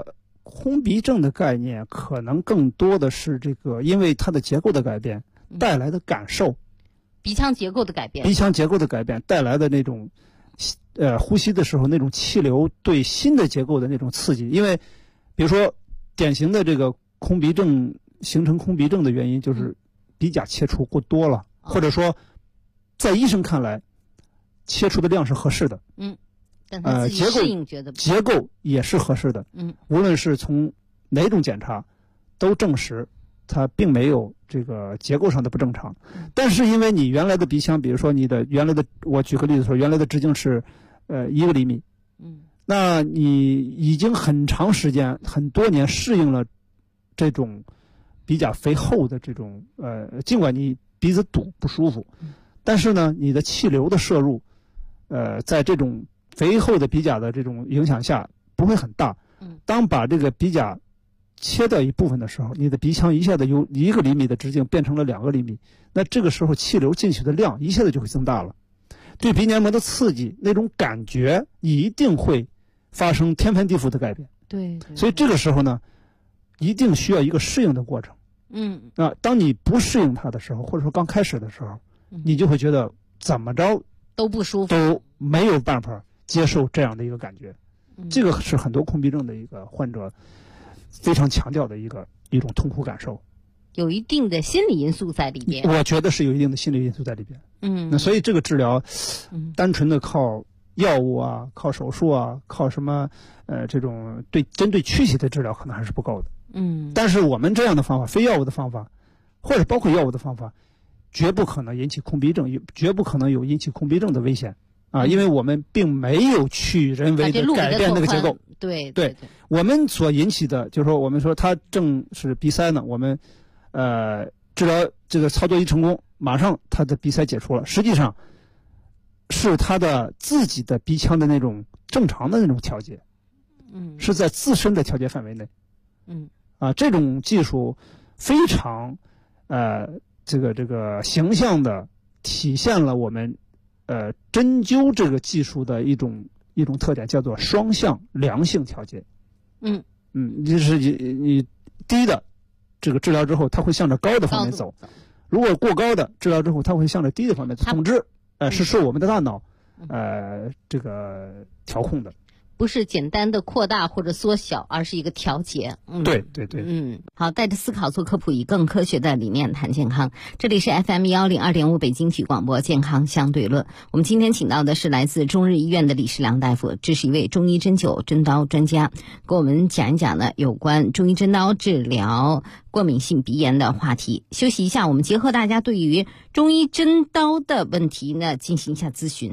空鼻症的概念可能更多的是这个，因为它的结构的改变带来的感受， 鼻腔结构的改变， 鼻腔结构的改变带来的那种呼吸的时候那种气流对新的结构的那种刺激。因为比如说典型的这个空鼻症形成空鼻症的原因就是鼻甲切除过多了，或者说在医生看来切除的量是合适的， 但他自己适应觉得结构也是合适的，无论是从哪种检查都证实它并没有这个结构上的不正常。但是因为你原来的鼻腔，比如说你的原来的，我举个例子说，原来的直径是1个厘米，那你已经很长时间很多年适应了这种鼻甲肥厚的这种尽管你鼻子堵不舒服，但是呢你的气流的摄入在这种肥厚的鼻甲的这种影响下不会很大。当把这个鼻甲切掉一部分的时候，你的鼻腔一下子由1个厘米的直径变成了2个厘米，那这个时候气流进去的量一下子就会增大了，对鼻黏膜的刺激那种感觉一定会发生天翻地覆的改变。 对， 所以这个时候呢一定需要一个适应的过程。当你不适应它的时候，或者说刚开始的时候，你就会觉得怎么着都不舒服， 都没有办法接受这样的一个感觉。这个是很多空鼻症的一个患者非常强调的一种痛苦感受， 有一定的心理因素在里边。 我觉得是有一定的心理因素在里边。那所以这个治疗，单纯的靠药物啊，靠手术啊，靠什么这种针对躯体的治疗可能还是不够的。但是我们这样的方法，非药物的方法，或者包括药物的方法，绝不可能引起空鼻症，绝不可能有引起空鼻症的危险啊！因为我们并没有去人为的改变那个结构。 对， 我们所引起的就是说，我们说他正是鼻塞呢，我们治疗这个操作一成功，马上他的鼻塞解除了，实际上是他的自己的鼻腔的那种正常的那种调节，是在自身的调节范围内。这种技术非常这个形象的体现了我们针灸这个技术的一种特点，叫做双向良性调节。就是你低的这个治疗之后，它会向着高的方面走；如果过高的治疗之后，它会向着低的方面走。总之，是受我们的大脑这个调控的。 不是简单的扩大或者缩小，而是一个调节。 对。 好，带着思考做科普，以更科学的理念谈健康。这里是 FM102.5 北京体育广播健康相对论。我们今天请到的是来自中日医院的李世良大夫，这是一位中医针灸针刀专家，给我们讲一讲呢有关中医针刀治疗过敏性鼻炎的话题。休息一下，我们结合大家对于中医针刀的问题呢进行一下咨询。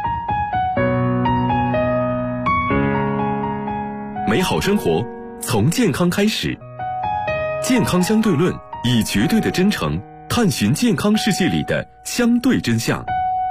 美好生活从健康开始，健康相对论以绝对的真诚探寻健康世界里的相对真相。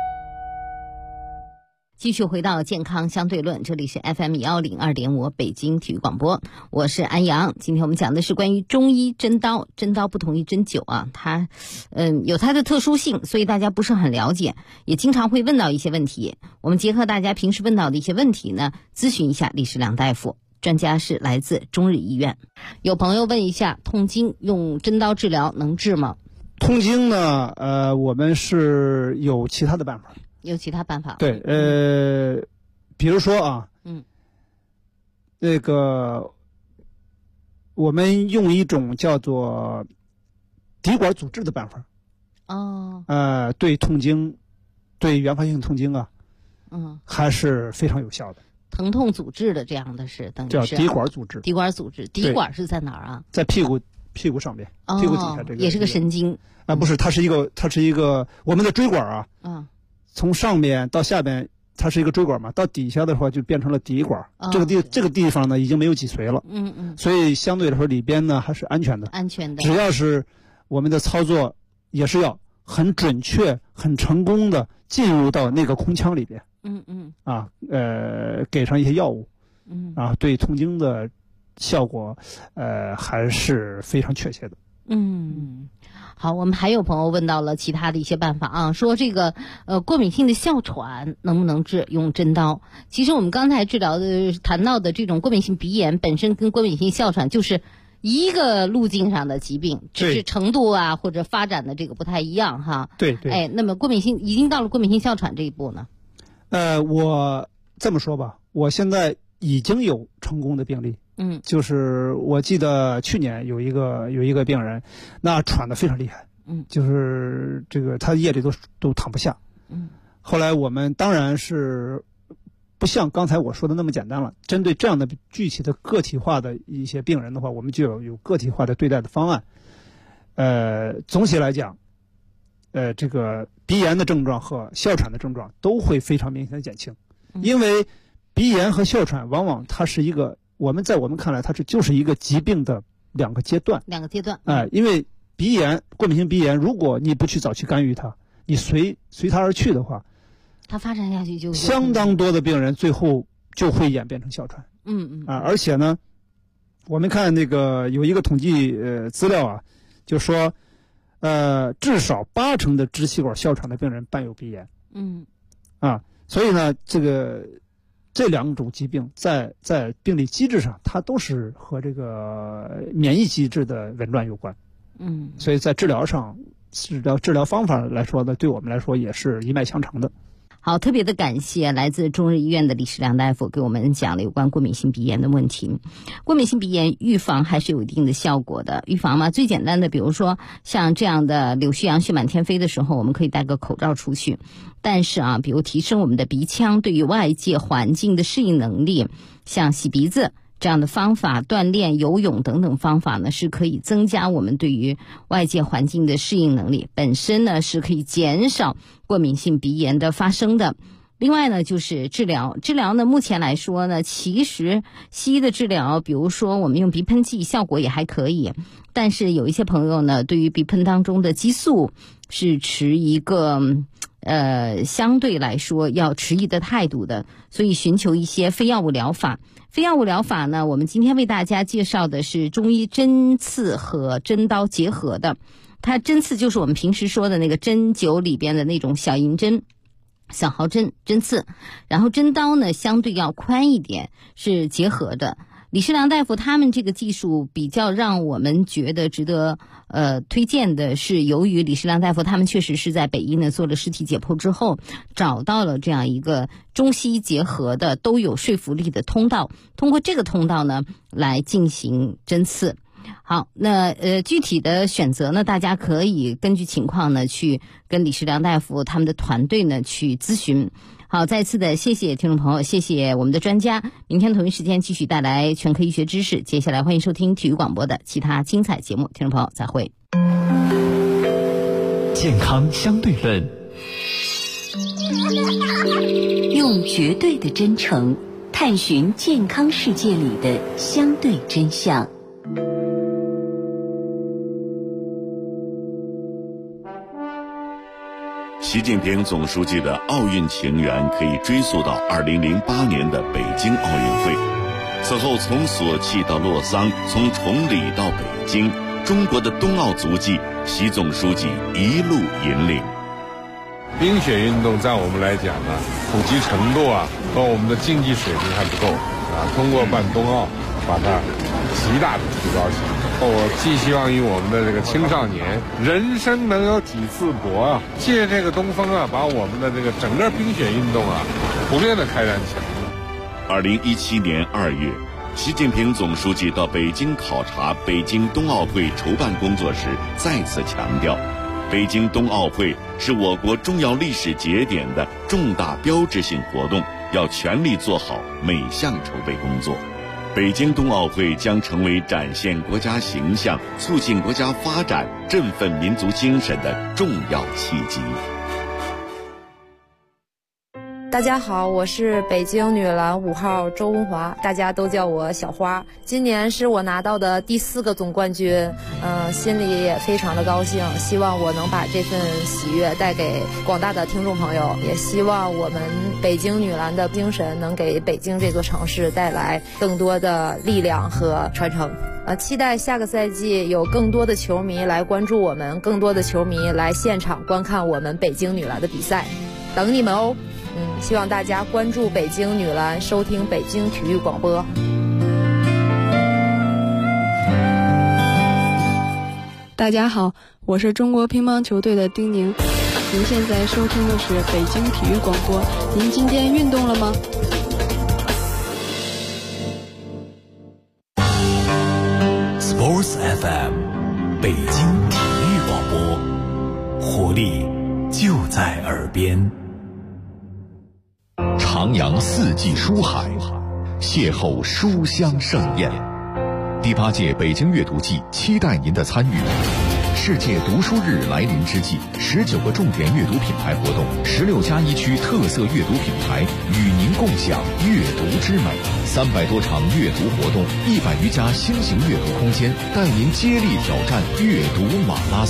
继续回到健康相对论，这里是 FM102.5 北京体育广播，我是安阳。今天我们讲的是关于中医针刀，针刀不同于针灸啊，它有它的特殊性，所以大家不是很了解，也经常会问到一些问题。我们结合大家平时问到的一些问题呢，咨询一下李世良大夫。专家是来自中日医院。有朋友问一下，痛经用针刀治疗能治吗？ 痛经呢，我们是有其他的办法。 有其他办法？ 对，比如说啊，那个我们用一种叫做滴管阻滞的办法。对痛经，对原发性痛经啊，还是非常有效的。 疼痛阻滞的这样的是等于是叫滴管阻滞。 滴管阻滞，滴管是在哪儿啊？ 在屁股上面，屁股底下这个也是个神经啊，不是，它是一个我们的椎管啊，从上面到下边它是一个椎管嘛，到底下的话就变成了滴管。这个地方呢已经没有脊髓了，所以相对来说里边呢还是安全的。只要是我们的操作也是要很准确、很成功的进入到那个空腔里边。给上一些药物，对痛经的效果，还是非常确切的。 好，我们还有朋友问到了其他的一些办法啊，说这个过敏性的哮喘能不能治用针刀？其实我们刚才治疗的谈到的这种过敏性鼻炎本身跟过敏性哮喘就是一个路径上的疾病，只是程度啊或者发展的这个不太一样哈。 对对。 哎，那么过敏性已经到了过敏性哮喘这一步呢？ 我这么说吧，我现在已经有成功的病例。就是我记得去年有一个病人，那喘得非常厉害。就是这个他夜里都躺不下。后来我们当然是不像刚才我说的那么简单了，针对这样的具体的个体化的一些病人的话，我们就有个体化的对待的方案。总体来讲，这个鼻炎的症状和哮喘的症状都会非常明显的减轻。因为鼻炎和哮喘往往它是一个在我们看来它就是一个疾病的两个阶段。因为过敏性鼻炎，如果你不去早期干预它，你随它而去的话， 它发展下去就相当多的病人最后就会演变成哮喘。而且呢，我们看那个有一个统计资料啊，就说至少80%的支气管哮喘的病人伴有鼻炎。所以呢，这两种疾病在病理机制上，它都是和这个免疫机制的紊乱有关。所以在治疗上，治疗方法来说呢，对我们来说也是一脉相承的。 好，特别的感谢来自中日医院的李世良大夫给我们讲了有关过敏性鼻炎的问题。过敏性鼻炎预防还是有一定的效果的。预防嘛，最简单的，比如说像这样的柳絮杨絮满天飞的时候，我们可以戴个口罩出去。但是啊，比如提升我们的鼻腔对于外界环境的适应能力，像洗鼻子这样的方法，锻炼、游泳等等方法呢，是可以增加我们对于外界环境的适应能力，本身呢是可以减少过敏性鼻炎的发生的。另外呢，就是治疗呢，目前来说呢，其实西医的治疗，比如说我们用鼻喷剂，效果也还可以，但是有一些朋友呢，对于鼻喷当中的激素是持一个相对来说要迟疑的态度的，所以寻求一些非药物疗法。非药物疗法呢，我们今天为大家介绍的是中医针刺和针刀结合的。它针刺就是我们平时说的那个针灸里边的那种小银针、小毫针针刺，然后针刀呢相对要宽一点，是结合的。李世良大夫他们这个技术比较让我们觉得值得推荐的是，由于李世良大夫他们确实是在北医呢做了尸体解剖之后，找到了这样一个中西医结合的都有说服力的通道，通过这个通道呢来进行针刺。好，那具体的选择呢，大家可以根据情况呢去跟李世良大夫他们的团队呢去咨询。好，再次的谢谢听众朋友，谢谢我们的专家。明天同一时间继续带来全科医学知识。接下来欢迎收听体育广播的其他精彩节目，听众朋友再会。 健康相对论， 用绝对的真诚探寻健康世界里的相对真相。 习近平总书记的奥运情缘可以追溯到2008年的北京奥运会。此后从索契到洛桑，从崇礼到北京，中国的冬奥足迹，习总书记一路引领。 冰雪运动在我们来讲呢，普及程度和我们的竞技水平还不够通过办冬奥，把它极大的提高起来。我寄希望于我们的这个青少年，人生能有几次搏借这个东风把我们的这个整个冰雪运动普遍的开展起来。 2017年2月，习近平总书记到北京考察北京冬奥会筹办工作时，再次强调，北京冬奥会是我国重要历史节点的重大标志性活动，要全力做好每项筹备工作。北京冬奥会将成为展现国家形象、促进国家发展、振奋民族精神的重要契机。 大家好，我是北京女篮5号周文华，大家都叫我小花。今年是我拿到的第4个总冠军，心里也非常的高兴，希望我能把这份喜悦带给广大的听众朋友，也希望我们北京女篮的精神能给北京这座城市带来更多的力量和传承。期待下个赛季有更多的球迷来关注我们，更多的球迷来现场观看我们北京女篮的比赛，等你们哦。希望大家关注北京女篮，收听北京体育广播。 大家好，我是中国乒乓球队的丁宁，您现在收听的是北京体育广播。您今天运动了吗 ？Sports FM， 北京体育广播，活力就在耳边。徜徉四季书海，邂逅书香盛宴。第8届北京阅读季期待您的参与。世界读书日来临之际，19个重点阅读品牌活动，16+1区特色阅读品牌与您共享阅读之美，300多场阅读活动，100余家新型阅读空间，带您接力挑战阅读马拉松。